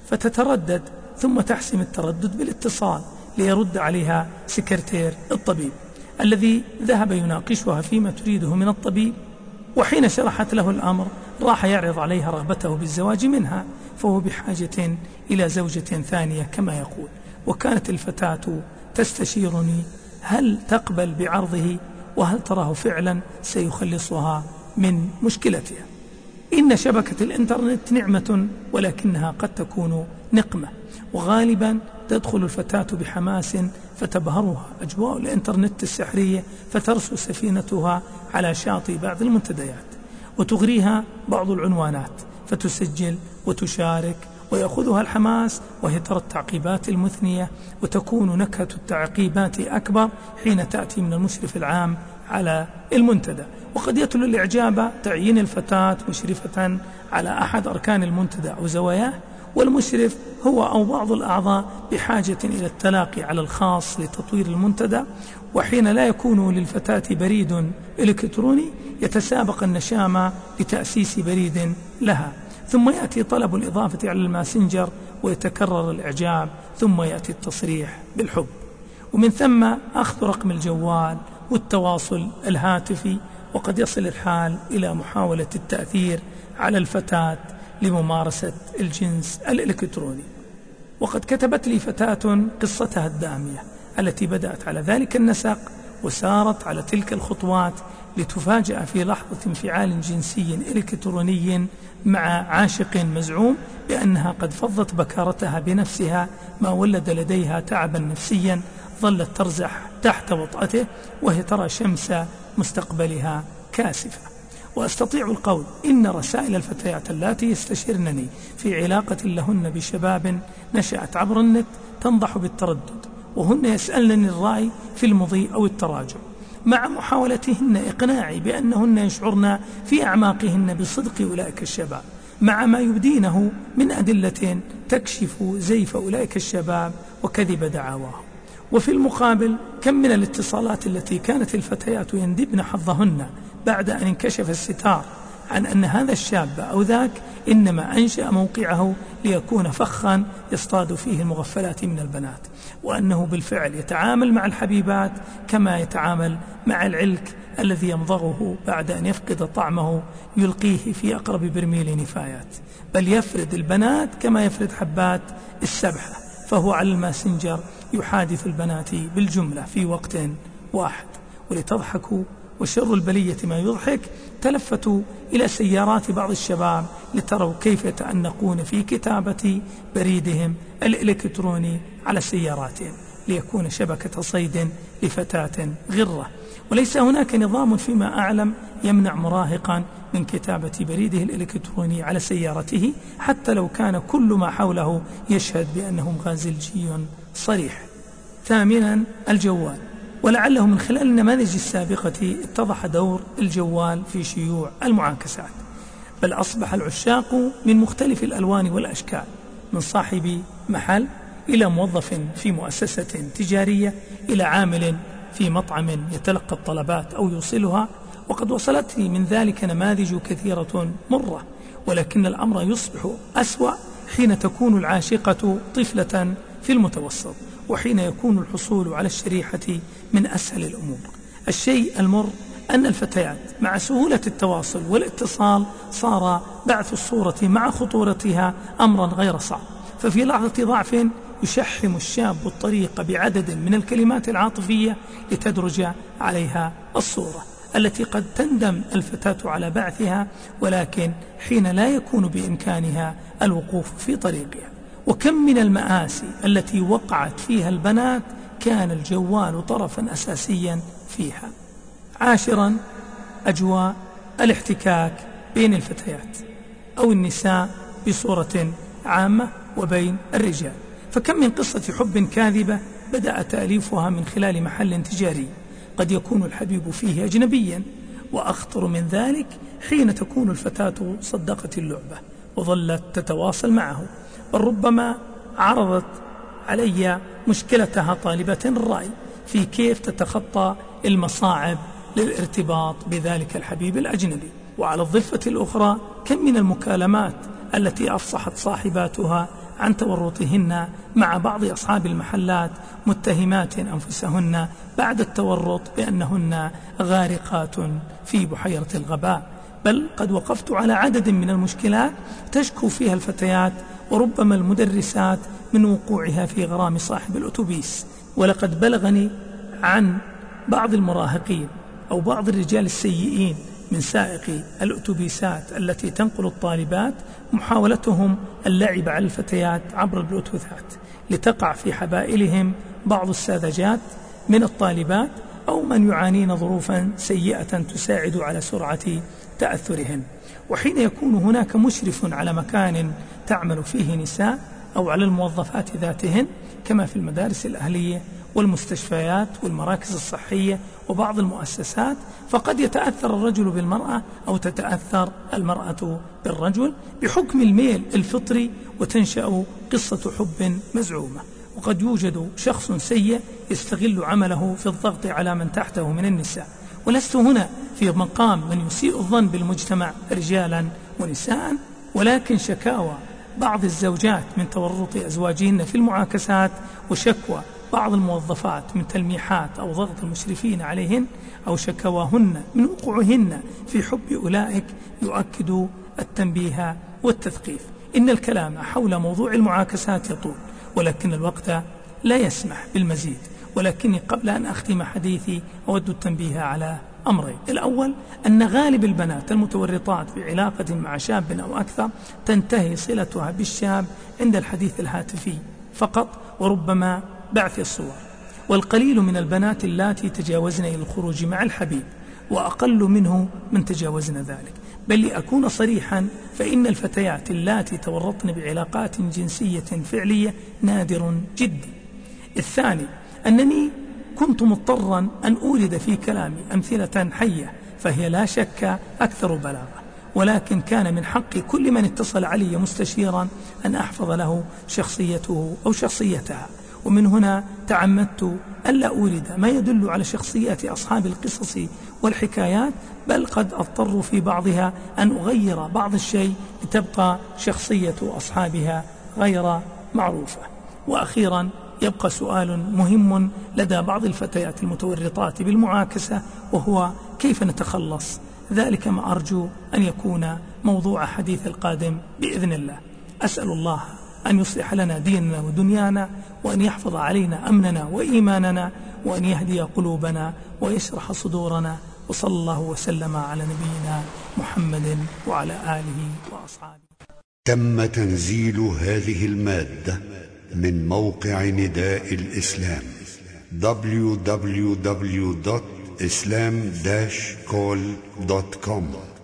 فتتردد ثم تحسم التردد بالاتصال ليرد عليها سكرتير الطبيب الذي ذهب يناقشها فيما تريده من الطبيب. وحين شرحت له الأمر راح يعرض عليها رغبته بالزواج منها، فهو بحاجة إلى زوجة ثانية كما يقول. وكانت الفتاة تستشيرني هل تقبل بعرضه، وهل تراه فعلا سيخلصها من مشكلتها. إن شبكة الإنترنت نعمة، ولكنها قد تكون نقمة، وغالبا تدخل الفتاة بحماس فتبهرها أجواء الإنترنت السحرية، فترسو سفينتها على شاطئ بعض المنتديات، وتغريها بعض العنوانات فتسجل وتشارك، ويأخذها الحماس وهي ترى التعقيبات المثنية، وتكون نكهة التعقيبات أكبر حين تأتي من المشرف العام على المنتدى. وقد يتلو الإعجاب تعيين الفتاة مشرفة على أحد أركان المنتدى أو زواياه، والمشرف هو أو بعض الأعضاء بحاجة إلى التلاقي على الخاص لتطوير المنتدى. وحين لا يكون للفتاة بريد إلكتروني يتسابق النشامة لتأسيس بريد لها، ثم يأتي طلب الإضافة على الماسنجر ويتكرر الإعجاب، ثم يأتي التصريح بالحب، ومن ثم أخذ رقم الجوال والتواصل الهاتفي. وقد يصل الحال إلى محاولة التأثير على الفتاة لممارسة الجنس الإلكتروني. وقد كتبت لي فتاة قصتها الدامية التي بدأت على ذلك النسق وسارت على تلك الخطوات لتفاجأ في لحظة انفعال جنسي إلكتروني مع عاشق مزعوم بأنها قد فضت بكارتها بنفسها، ما ولد لديها تعبا نفسيا. ظلت ترزح تحت وطأته وهي ترى شمس مستقبلها كاسفة. وأستطيع القول إن رسائل الفتيات اللاتي يستشيرنني في علاقة لهن بشباب نشأت عبر النت تنضح بالتردد، وهن يسألنني الرأي في المضي أو التراجع، مع محاولتهن إقناعي بأنهن يشعرن في أعماقهن بصدق أولئك الشباب، مع ما يبدينه من أدلة تكشف زيف أولئك الشباب وكذب دعاواهم. وفي المقابل كم من الاتصالات التي كانت الفتيات يندبن حظهن بعد أن انكشف الستار عن أن هذا الشاب أو ذاك إنما أنشأ موقعه ليكون فخا يصطاد فيه المغفلات من البنات، وأنه بالفعل يتعامل مع الحبيبات كما يتعامل مع العلك الذي يمضغه بعد أن يفقد طعمه يلقيه في أقرب برميل نفايات، بل يفرد البنات كما يفرد حبات السبحة، فهو على الماسنجر يحادث البنات بالجملة في وقت واحد. ولتضحكوا وشر البلية ما يضحك، تلفتوا إلى سيارات بعض الشباب لتروا كيف يتأنقون في كتابة بريدهم الإلكتروني على سياراتهم ليكون شبكة صيد لفتاة غرة. وليس هناك نظام فيما أعلم يمنع مراهقا من كتابة بريده الإلكتروني على سيارته، حتى لو كان كل ما حوله يشهد بأنه غازلجي صريح. ثامنا، الجوال. ولعله من خلال النماذج السابقة اتضح دور الجوال في شيوع المعاكسات، بل أصبح العشاق من مختلف الألوان والأشكال، من صاحب محل إلى موظف في مؤسسة تجارية إلى عامل في مطعم يتلقى الطلبات أو يوصلها. وقد وصلتني من ذلك نماذج كثيرة مرة، ولكن الأمر يصبح أسوأ حين تكون العاشقة طفلة في المتوسط، وحين يكون الحصول على الشريحة من أسهل الأمور. الشيء المر أن الفتيات مع سهولة التواصل والاتصال صار بعث الصورة مع خطورتها أمرا غير صعب، ففي لحظة ضعف يشحم الشاب الطريق بعدد من الكلمات العاطفية لتدرج عليها الصورة التي قد تندم الفتاة على بعثها، ولكن حين لا يكون بإمكانها الوقوف في طريقها. وكم من المآسي التي وقعت فيها البنات كان الجوال طرفا أساسيا فيها. عاشرا، أجواء الاحتكاك بين الفتيات أو النساء بصورة عامة وبين الرجال، فكم من قصة حب كاذبة بدأ تأليفها من خلال محل تجاري قد يكون الحبيب فيه أجنبيا، وأخطر من ذلك حين تكون الفتاة صدقت اللعبة وظلت تتواصل معه، بل ربما عرضت علي مشكلتها طالبة الرأي في كيف تتخطى المصاعب للارتباط بذلك الحبيب الأجنبي. وعلى الضفة الأخرى كم من المكالمات التي أفصحت صاحباتها عن تورطهن مع بعض أصحاب المحلات متهمات أنفسهن بعد التورط بأنهن غارقات في بحيرة الغباء. بل قد وقفت على عدد من المشكلات تشكو فيها الفتيات وربما المدرسات من وقوعها في غرام صاحب الأتوبيس. ولقد بلغني عن بعض المراهقين أو بعض الرجال السيئين من سائقي الأتوبيسات التي تنقل الطالبات محاولتهم اللعب على الفتيات عبر البلوتوثات لتقع في حبائلهم بعض الساذجات من الطالبات أو من يعانين ظروفا سيئة تساعد على سرعة تأثرهن. وحين يكون هناك مشرف على مكان تعمل فيه نساء أو على الموظفات ذاتهن كما في المدارس الأهلية والمستشفيات والمراكز الصحية وبعض المؤسسات، فقد يتأثر الرجل بالمرأة أو تتأثر المرأة بالرجل بحكم الميل الفطري وتنشأ قصة حب مزعومة. وقد يوجد شخص سيء يستغل عمله في الضغط على من تحته من النساء. ولست هنا في مقام من يسيء الظن بالمجتمع رجالا ونساء، ولكن شكاوى بعض الزوجات من تورط أزواجهن في المعاكسات وشكوى بعض الموظفات من تلميحات أو ضغط المشرفين عليهن أو شكواهن من وقوعهن في حب أولئك يؤكد التنبيه والتثقيف. إن الكلام حول موضوع المعاكسات يطول، ولكن الوقت لا يسمح بالمزيد. ولكني قبل أن أختم حديثي أود التنبيه على أمرين. الأول أن غالب البنات المتورطات بعلاقة مع شاب أو أكثر تنتهي صلتها بالشاب عند الحديث الهاتفي فقط وربما بعث الصور، والقليل من البنات اللاتي تجاوزن إلى الخروج مع الحبيب، وأقل منه من تجاوزن ذلك. بل لأكون صريحا فإن الفتيات اللاتي تورطن بعلاقات جنسية فعلية نادر جدا. الثاني أنني كنت مضطرا أن أورد في كلامي أمثلة حية فهي لا شك أكثر بلاغة، ولكن كان من حق كل من اتصل علي مستشيرا أن أحفظ له شخصيته أو شخصيتها. ومن هنا تعمدت ألا أورد ما يدل على شخصيات أصحاب القصص والحكايات، بل قد أضطر في بعضها أن أغير بعض الشيء لتبقى شخصية أصحابها غير معروفة. وأخيرا يبقى سؤال مهم لدى بعض الفتيات المتورطات بالمعاكسة، وهو كيف نتخلص؟ ذلك ما أرجو أن يكون موضوع حديث القادم بإذن الله. أسأل الله أن يصلح لنا ديننا ودنيانا، وأن يحفظ علينا أمننا وإيماننا، وأن يهدي قلوبنا ويشرح صدورنا، وصلى الله وسلم على نبينا محمد وعلى آله وأصحابه. تم تنزيل هذه المادة من موقع نداء الإسلام www.islam-call.com